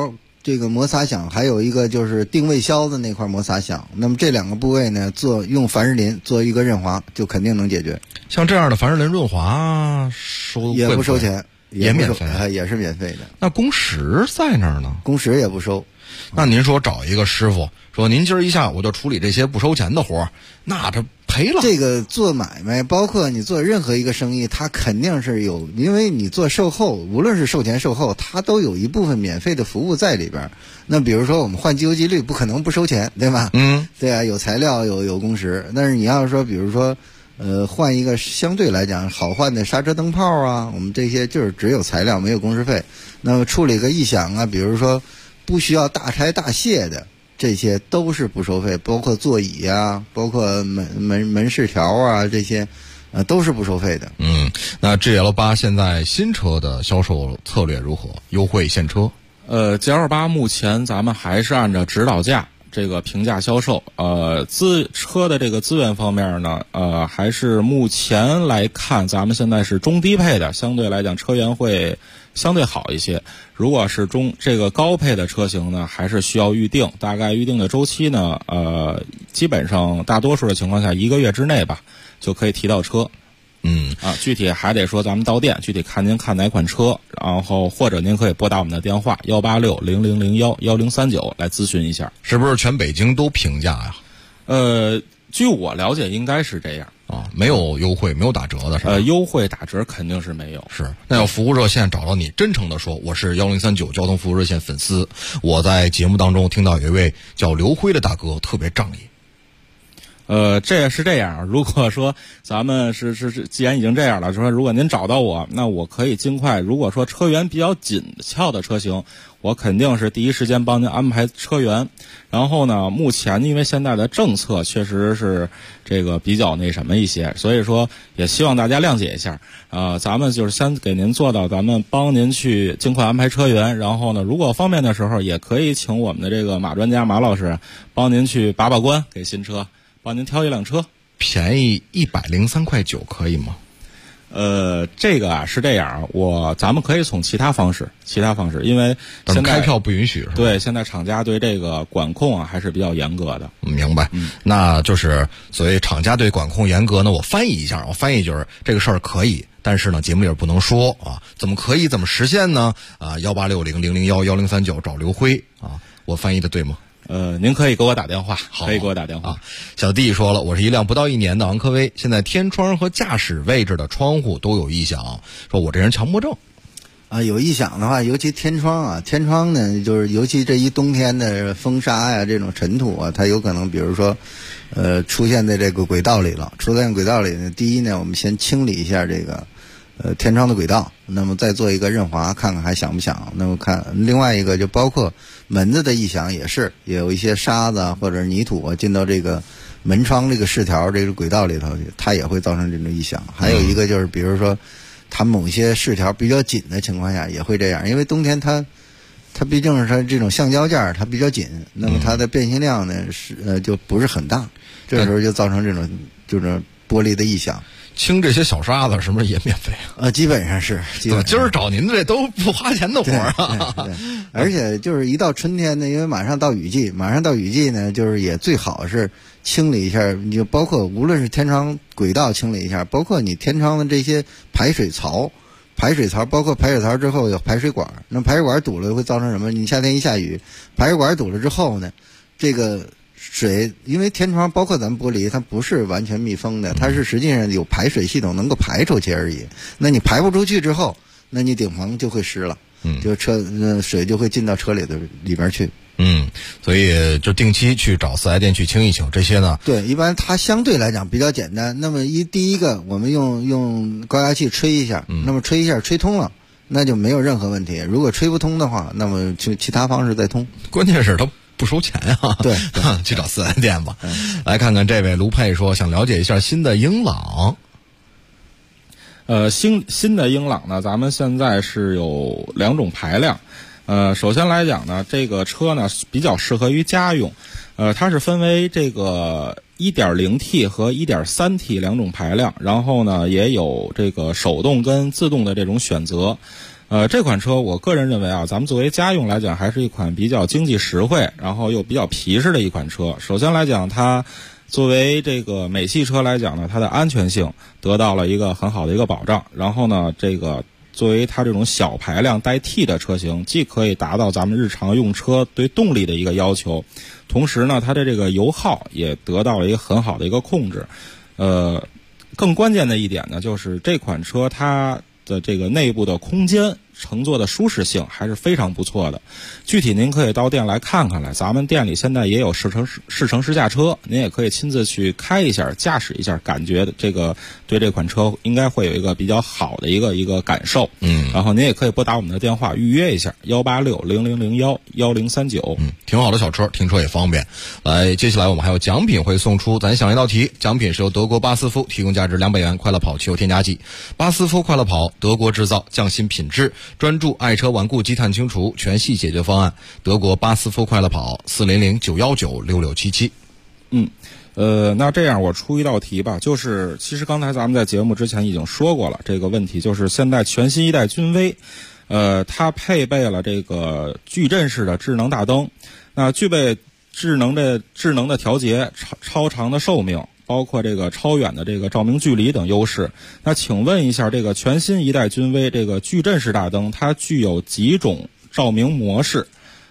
这个摩擦响，还有一个就是定位销的那块摩擦响。那么这2个部位呢，用凡士林做一个润滑，就肯定能解决。 像这样的凡士林润滑也不收钱， 也免费， 也是免费的。 那工时在那儿呢？ 工时也不收。 那您说找一个师傅说您今儿一下午就处理这些不收钱的活儿，那这赔了。 这个做买卖，包括你做任何一个生意，它肯定是有，因为你做售后，无论是售前售后，它都有一部分免费的服务在里边。那比如说我们换机油机滤，不可能不收钱，对吧？对啊，有材料，有工时。但是你要说，比如说换一个相对来讲好换的刹车灯泡啊，我们这些就是只有材料没有工时费。那么处理个异响啊，比如说不需要大拆大卸的，这些都是不收费，包括座椅啊，包括门饰条啊，这些都是不收费的。 那 GL8 现在新车的销售策略如何？优惠现车 ？GL8 目前咱们还是按照指导价这个平价销售。车的这个资源方面呢，还是目前来看，咱们现在是中低配的，相对来讲车源会相对好一些。如果是这个高配的车型呢，还是需要预定，大概预定的周期呢，基本上大多数的情况下1个月之内吧，就可以提到车。具体还得说咱们到店，具体看您看哪款车，然后或者您可以拨打我们的电话18600011039来咨询一下。 是不是全北京都平价呀？ 据我了解应该是这样啊，没有优惠没有打折的是吧？ 优惠打折肯定是没有。 是，那要服务热线找到你，真诚的说我是1039交通服务热线粉丝，我在节目当中听到有一位叫刘辉的大哥特别仗义。 这也是这样。如果说咱们是既然已经这样了，说如果您找到我，那我可以尽快。如果说车源比较紧俏的车型，我肯定是第一时间帮您安排车源。然后呢，目前因为现在的政策确实是这个比较那什么一些，所以说也希望大家谅解一下。咱们就是先给您做到，咱们帮您去尽快安排车源。然后呢，如果方便的时候，也可以请我们的这个马专家马老师帮您去把关，给新车帮您挑一辆车， 便宜103.9块可以吗？ 这个啊是这样，咱们可以从其他方式，因为现在开票不允许。 对，现在厂家对这个管控啊还是比较严格的。 明白。那就是所谓厂家对管控严格呢，我翻译一下，就是这个事儿可以，但是呢节目里不能说啊，怎么可以怎么实现呢？18600011039找刘辉啊，我翻译的对吗？ 您可以给我打电话，可以给我打电话。 小弟说了，我是一辆不到1年的昂科威，现在天窗和驾驶位置的窗户都有异响，说我这人强迫症。 有异响的话，尤其天窗呢，就是尤其这一冬天的风沙呀，这种尘土啊，它有可能比如说出现在这个轨道里了。出现轨道里呢，第一呢，我们先清理一下这个天窗的轨道，那么再做一个润滑，看看还响不响。那么看另外一个就包括门子的异响，也有一些沙子或者泥土进到这个门窗这个饰条这个轨道里头去，它也会造成这种异响。还有一个就是比如说它某些饰条比较紧的情况下也会这样，因为冬天它毕竟是它这种橡胶件它比较紧，那么它的变形量呢就不是很大，这时候就造成这种就是玻璃的异响。 清这些小沙子是不是也免费啊？基本上是。今儿找您这都不花钱的活儿啊！ 对，而且就是一到春天呢，因为马上到雨季呢，就是也最好是清理一下，你就包括无论是天窗轨道清理一下，包括你天窗的这些排水槽，包括排水槽之后有排水管，那排水管堵了会造成什么？你夏天一下雨，排水管堵了之后呢，这个水，因为天窗包括咱们玻璃，它不是完全密封的，它是实际上有排水系统能够排出去而已。那你排不出去之后，那你顶棚就会湿了，就水就会进到车里边去。 所以就定期去找4S店去清一清这些呢。 对，一般它相对来讲比较简单。那么第一个，我们用高压器吹一下，那么吹一下吹通了，那就没有任何问题。如果吹不通的话，那么就其他方式再通。 关键是它不收钱啊！ 对， 去找4S店吧。来看看这位卢佩说，想了解一下新的英朗。 新的英朗呢，咱们现在是有2种排量。首先来讲呢，这个车呢比较适合于家用。它是分为这个 1.0T 和 1.3T 2种排量，然后呢也有这个手动跟自动的这种选择。 这款车我个人认为啊，咱们作为家用来讲，还是一款比较经济实惠，然后又比较皮实的一款车。首先来讲，它作为这个美系车来讲呢，它的安全性得到了一个很好的一个保障。然后呢，这个作为它这种小排量带 T 的车型，既可以达到咱们日常用车对动力的一个要求，同时呢，它的这个油耗也得到了一个很好的一个控制。更关键的一点呢，就是这款车它的这个内部的空间乘坐的舒适性还是非常不错的。具体您可以到店来看看来，咱们店里现在也有试乘试驾车，您也可以亲自去开一下驾驶一下，感觉这个对这款车应该会有一个比较好的一个感受。然后您也可以拨打我们的电话预约一下18600011039。 挺好的小车，停车也方便。来，接下来我们还有奖品会送出，咱想一道题，奖品是由德国巴斯夫提供价值200元快乐跑汽油添加剂。巴斯夫快乐跑，德国制造，匠心品质，专注爱车顽固积碳清除全系解决方案。德国巴斯夫快乐跑，400-919-6677。 那这样我出一道题吧，就是其实刚才咱们在节目之前已经说过了这个问题，就是现在全新一代君威，它配备了这个矩阵式的智能大灯，那具备智能的调节、超长的寿命，包括这个超远的这个照明距离等优势。那请问一下，这个全新一代君威这个矩阵式大灯，它具有几种照明模式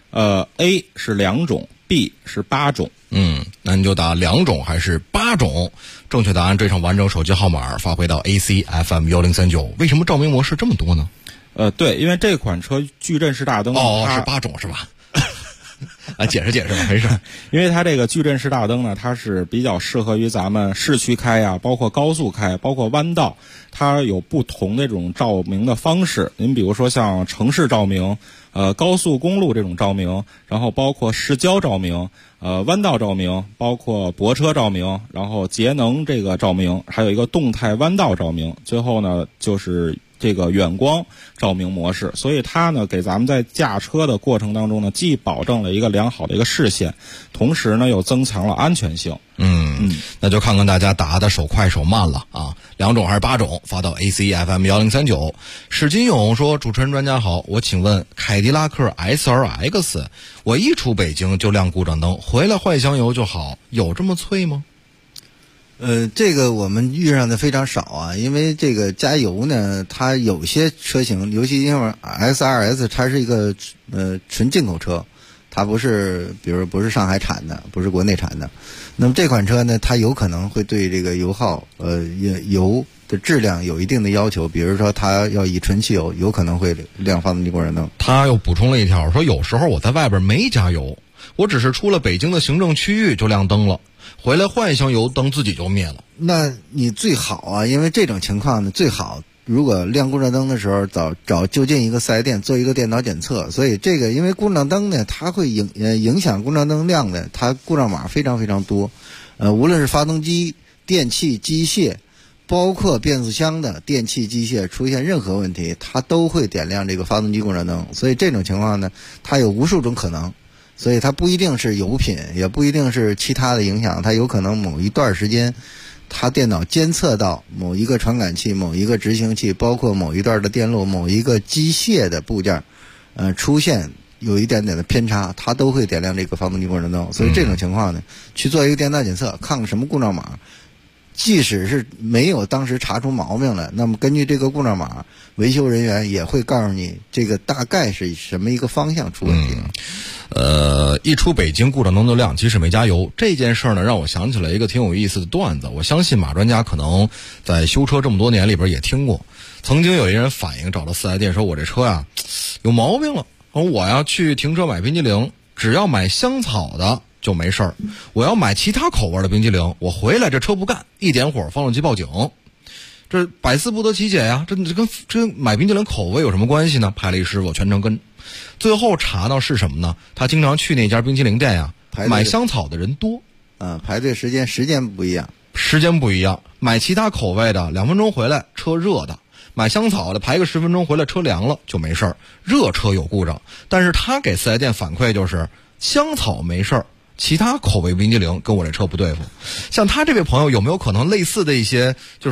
？A 是2种，B 是8种。 那你就打2种还是8种？正确答案缀上完整手机号码，发回到 AC FM1039。为什么照明模式这么多呢？ 对，因为这款车矩阵式大灯是8种是吧？解释吧，没事。 因为它这个矩阵式大灯呢，它是比较适合于咱们市区开啊，包括高速开，包括弯道，它有不同的这种照明的方式。您比如说像城市照明，高速公路这种照明，然后包括市郊照明，弯道照明，包括泊车照明，然后节能这个照明，还有一个动态弯道照明，最后呢就是这个远光照明模式。所以它呢给咱们在驾车的过程当中呢，既保证了一个良好的一个视线，同时呢又增强了安全性。 那就看看大家答的手快手慢了啊！2种还是8种？发到 ACFM1039。史金勇说：“主持人专家好，我请问凯迪拉克 SRX， 我一出北京就亮故障灯，回来换箱油就好，有这么脆吗？” 这个我们遇上的非常少啊，因为这个加油呢，它有些车型，尤其因为 SRX 它是一个纯进口车，它不是，比如不是上海产的，不是国内产的。那么这款车呢，它有可能会对这个油耗，油的质量有一定的要求，比如说它要以纯汽油，有可能会亮发动机过热灯。 他又补充了一条，说有时候我在外边没加油，我只是出了北京的行政区域就亮灯了。回来换一箱油，灯自己就灭了。 那你最好啊，因为这种情况呢，最好如果亮故障灯的时候，找就近一个4S店做一个电脑检测。所以这个因为故障灯呢，它会影响故障灯亮的，它故障码非常非常多。无论是发动机、电气、机械，包括变速箱的电气机械出现任何问题，它都会点亮这个发动机故障灯。所以这种情况呢，它有无数种可能。所以它不一定是油品，也不一定是其他的影响，它有可能某一段时间，它电脑监测到某一个传感器、某一个执行器，包括某一段的电路、某一个机械的部件，出现有一点点的偏差，它都会点亮这个发动机故障灯。所以这种情况呢，去做一个电脑检测，看看什么故障码。即使是没有当时查出毛病来，那么根据这个故障码，维修人员也会告诉你这个大概是什么一个方向出问题了。 一出北京故障灯就亮，即使没加油，这件事呢让我想起了一个挺有意思的段子。我相信马专家可能在修车这么多年里边也听过。曾经有一人反映找到4S店说，我这车呀有毛病了，我要去停车买冰激凌，只要买香草的就没事儿，我要买其他口味的冰激凌，我回来这车不干，一点火发动机报警，这百思不得其解呀！这跟买冰激凌口味有什么关系呢？派了一师傅全程跟，最后查到是什么呢？他经常去那家冰淇淋店呀，买香草的人多， 排队时间不一样， 买其他口味的2分钟回来车热的，买香草的排个10分钟回来车凉了就没事儿，热车有故障。但是他给4S店反馈就是香草没事儿，其他口味冰激凌跟我这车不对付。像他这位朋友有没有可能类似的一些就是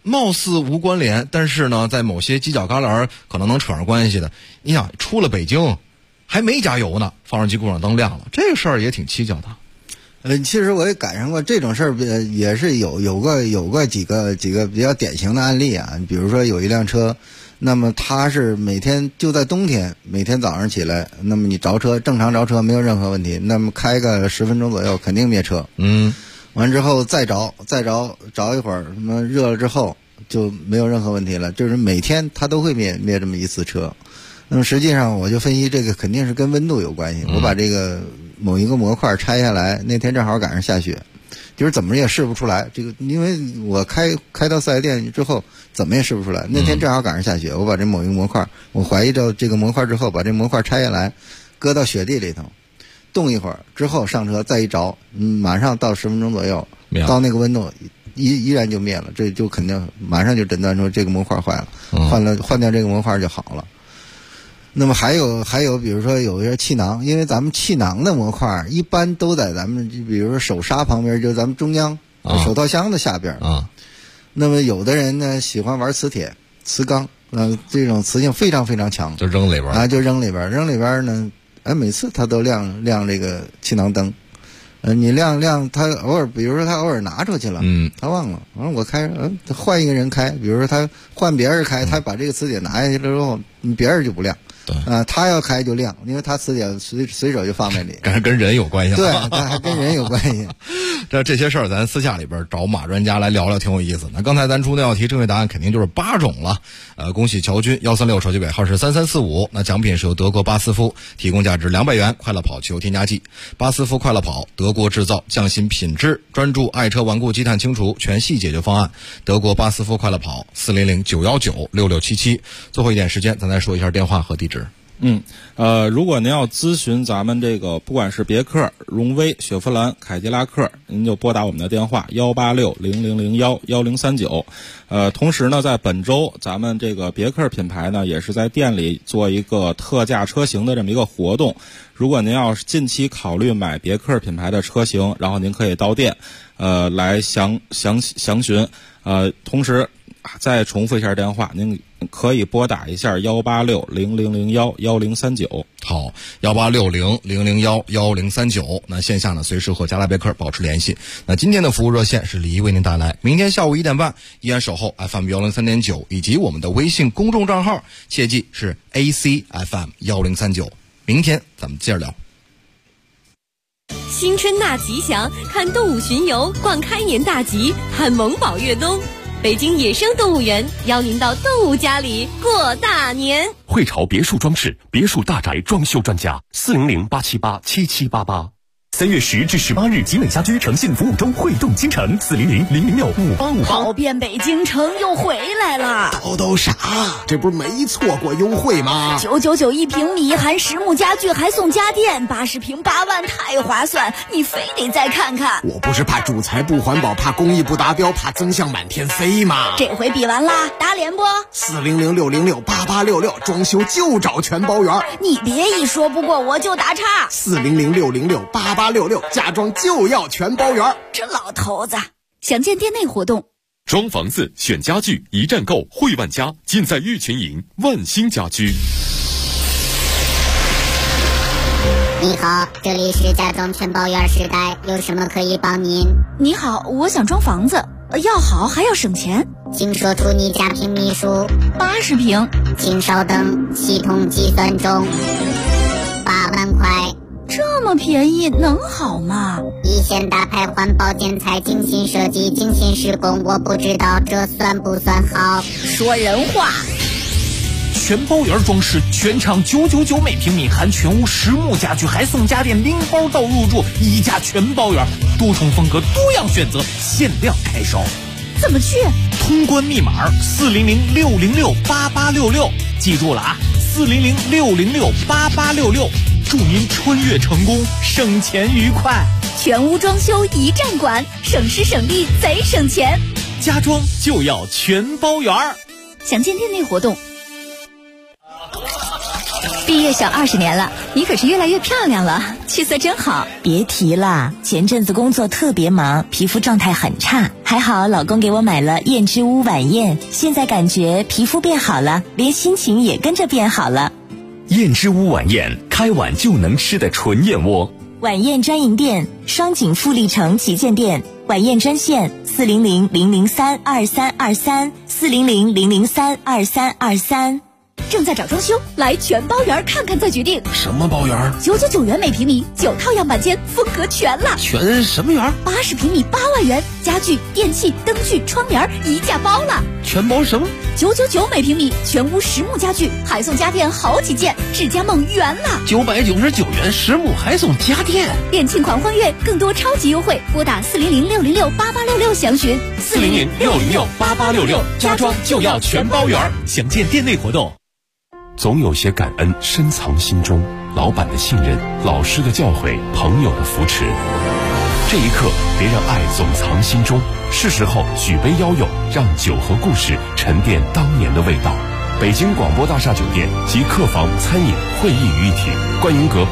貌似无关联，但是呢，在某些犄角旮旯可能能扯上关系的。你想，出了北京，还没加油呢，发动机故障灯亮了，这个事儿也挺蹊跷的。 其实我也赶上过这种事儿，也是有过几个比较典型的案例啊。比如说有一辆车，那么它是每天就在冬天，每天早上起来，那么你着车正常着车没有任何问题，那么开个10分钟左右肯定灭车。完之后再着一会儿，什么热了之后就没有任何问题了。就是每天它都会灭这么一次车。那么实际上我就分析这个肯定是跟温度有关系。我把这个某一个模块拆下来，那天正好赶上下雪，就是怎么也试不出来。这个因为我开到4S店之后，怎么也试不出来。那天正好赶上下雪，我把这某一个模块，我怀疑到这个模块之后，把这模块拆下来，搁到雪地里头，冻一会儿之后上车再一着，马上到10分钟左右，到那个温度依然就灭了。这就肯定马上就诊断出这个模块坏了，换掉这个模块就好了。那么还有比如说有一些气囊，因为咱们气囊的模块一般都在咱们比如说手刹旁边，就是咱们中央手套箱的下边啊。那么有的人呢喜欢玩磁铁、磁钢，这种磁性非常非常强， 就扔里边啊，就扔里边呢，每次他都亮这个气囊灯。你亮他偶尔，比如说他偶尔拿出去了，他忘了，完了我开，换一个人开，比如说他换别人开，他把这个磁铁拿下去了之后，别人就不亮。他要开就亮，因为他磁铁随手就放在里， 跟人有关系了。 对，还跟人有关系。 这些事儿咱私下里边找马专家来聊聊，挺有意思。那刚才咱出那道题，正确答案肯定就是8种了。恭喜乔军136，手机尾号是3345。那奖品是由德国巴斯夫提供价值200元快乐跑汽油添加剂。巴斯夫快乐跑，德国制造，匠心品质，专注爱车顽固积碳清除全系解决方案。德国巴斯夫快乐跑，400-919-6677。最后一点时间，咱再说一下电话和地址。 如果您要咨询咱们这个不管是别克、荣威、雪佛兰、凯迪拉克，您就拨打我们的电话186-0001-1039。同时呢，在本周咱们这个别克品牌呢，也是在店里做一个特价车型的这么一个活动。如果您要是近期考虑买别克品牌的车型，然后您可以到店来详询。同时再重复一下电话，您可以拨打一下186-0001-1039。 好，186-0001-1039。那线下呢，随时和加拉别克保持联系。那今天的服务热线是李一为您带来，明天下午1点半依然守候 FM 103.9以及我们的微信公众账号，切记是 ACFM 1039。明天咱们接着聊。 新春大吉祥，看动物巡游，逛开年大吉，看萌宝越冬。北京野生动物园邀您到动物家里过大年。 汇潮别墅装饰，别墅大宅装修专家，400-878-7788。3月10至18日，集美家居诚信服务中，汇动京城，400-006-5858。 跑遍北京城又回来了。 都傻，这不是没错过优惠吗 ？999一平米，含实木家具还送家电，80平8万，太划算！你非得再看看。 我不是怕主材不环保，怕工艺不达标，怕增项满天飞吗？ 这回比完啦，打脸不 ？400-606-8866，装修就找全包圆。 你别一说不过我就打岔。 400-606-8866，家装就要全包圆。 这老头子， 详见店内活动。 装房子选家具，一站购汇万家，尽在玉群营万兴家居。 你好，这里是家装全包圆时代，有什么可以帮您？ 你好，我想装房子，要好还要省钱， 请说出你家平米数。 80平。 请稍等，系统计算中。8万块。 这么便宜能好吗？ 一线大牌环保建材，精心设计，精心施工，我不知道这算不算好。 说人话。 全包圆装饰，全场999每平米，含全屋实木家具，还送家电拎包到入住，一家全包圆，多重风格，多样选择，限量开烧。 怎么去？ 通关密码400-606-8866，记住了啊，400-606-8866。祝您穿越成功，省钱愉快。 全屋装修一站管，省时省力贼省钱。 家装就要全包圆。 详见店内活动。毕业小20年了，你可是越来越漂亮了。 气色真好。 别提了，前阵子工作特别忙，皮肤状态很差，还好老公给我买了燕之屋晚宴，现在感觉皮肤变好了，连心情也跟着变好了。 燕之屋晚宴，开碗就能吃的纯燕窝。 晚宴专营店：双井富力城旗舰店。晚宴专线：400-003-2323，400-003-2323。 正在找装修，来全包园看看再决定。 什么包园 ？999元每平米，9套样板间，风格全了。 全什么园 ？80平米8万元，家具、电器、灯具、窗帘一价包了。 全包什么 ？999每平米，全屋实木家具，还送家电好几件，智家梦圆了。 999元实木还送家电， 店庆款欢悦，更多超级优惠，拨打400-606-8866详询。 400-606-8866，家装就要全包园，详见店内活动。 总有些感恩深藏心中，老板的信任，老师的教诲，朋友的扶持。这一刻，别让爱总藏心中，是时候举杯邀友，让酒和故事沉淀当年的味道。北京广播大厦酒店及客房、餐饮、会议于一体，观云阁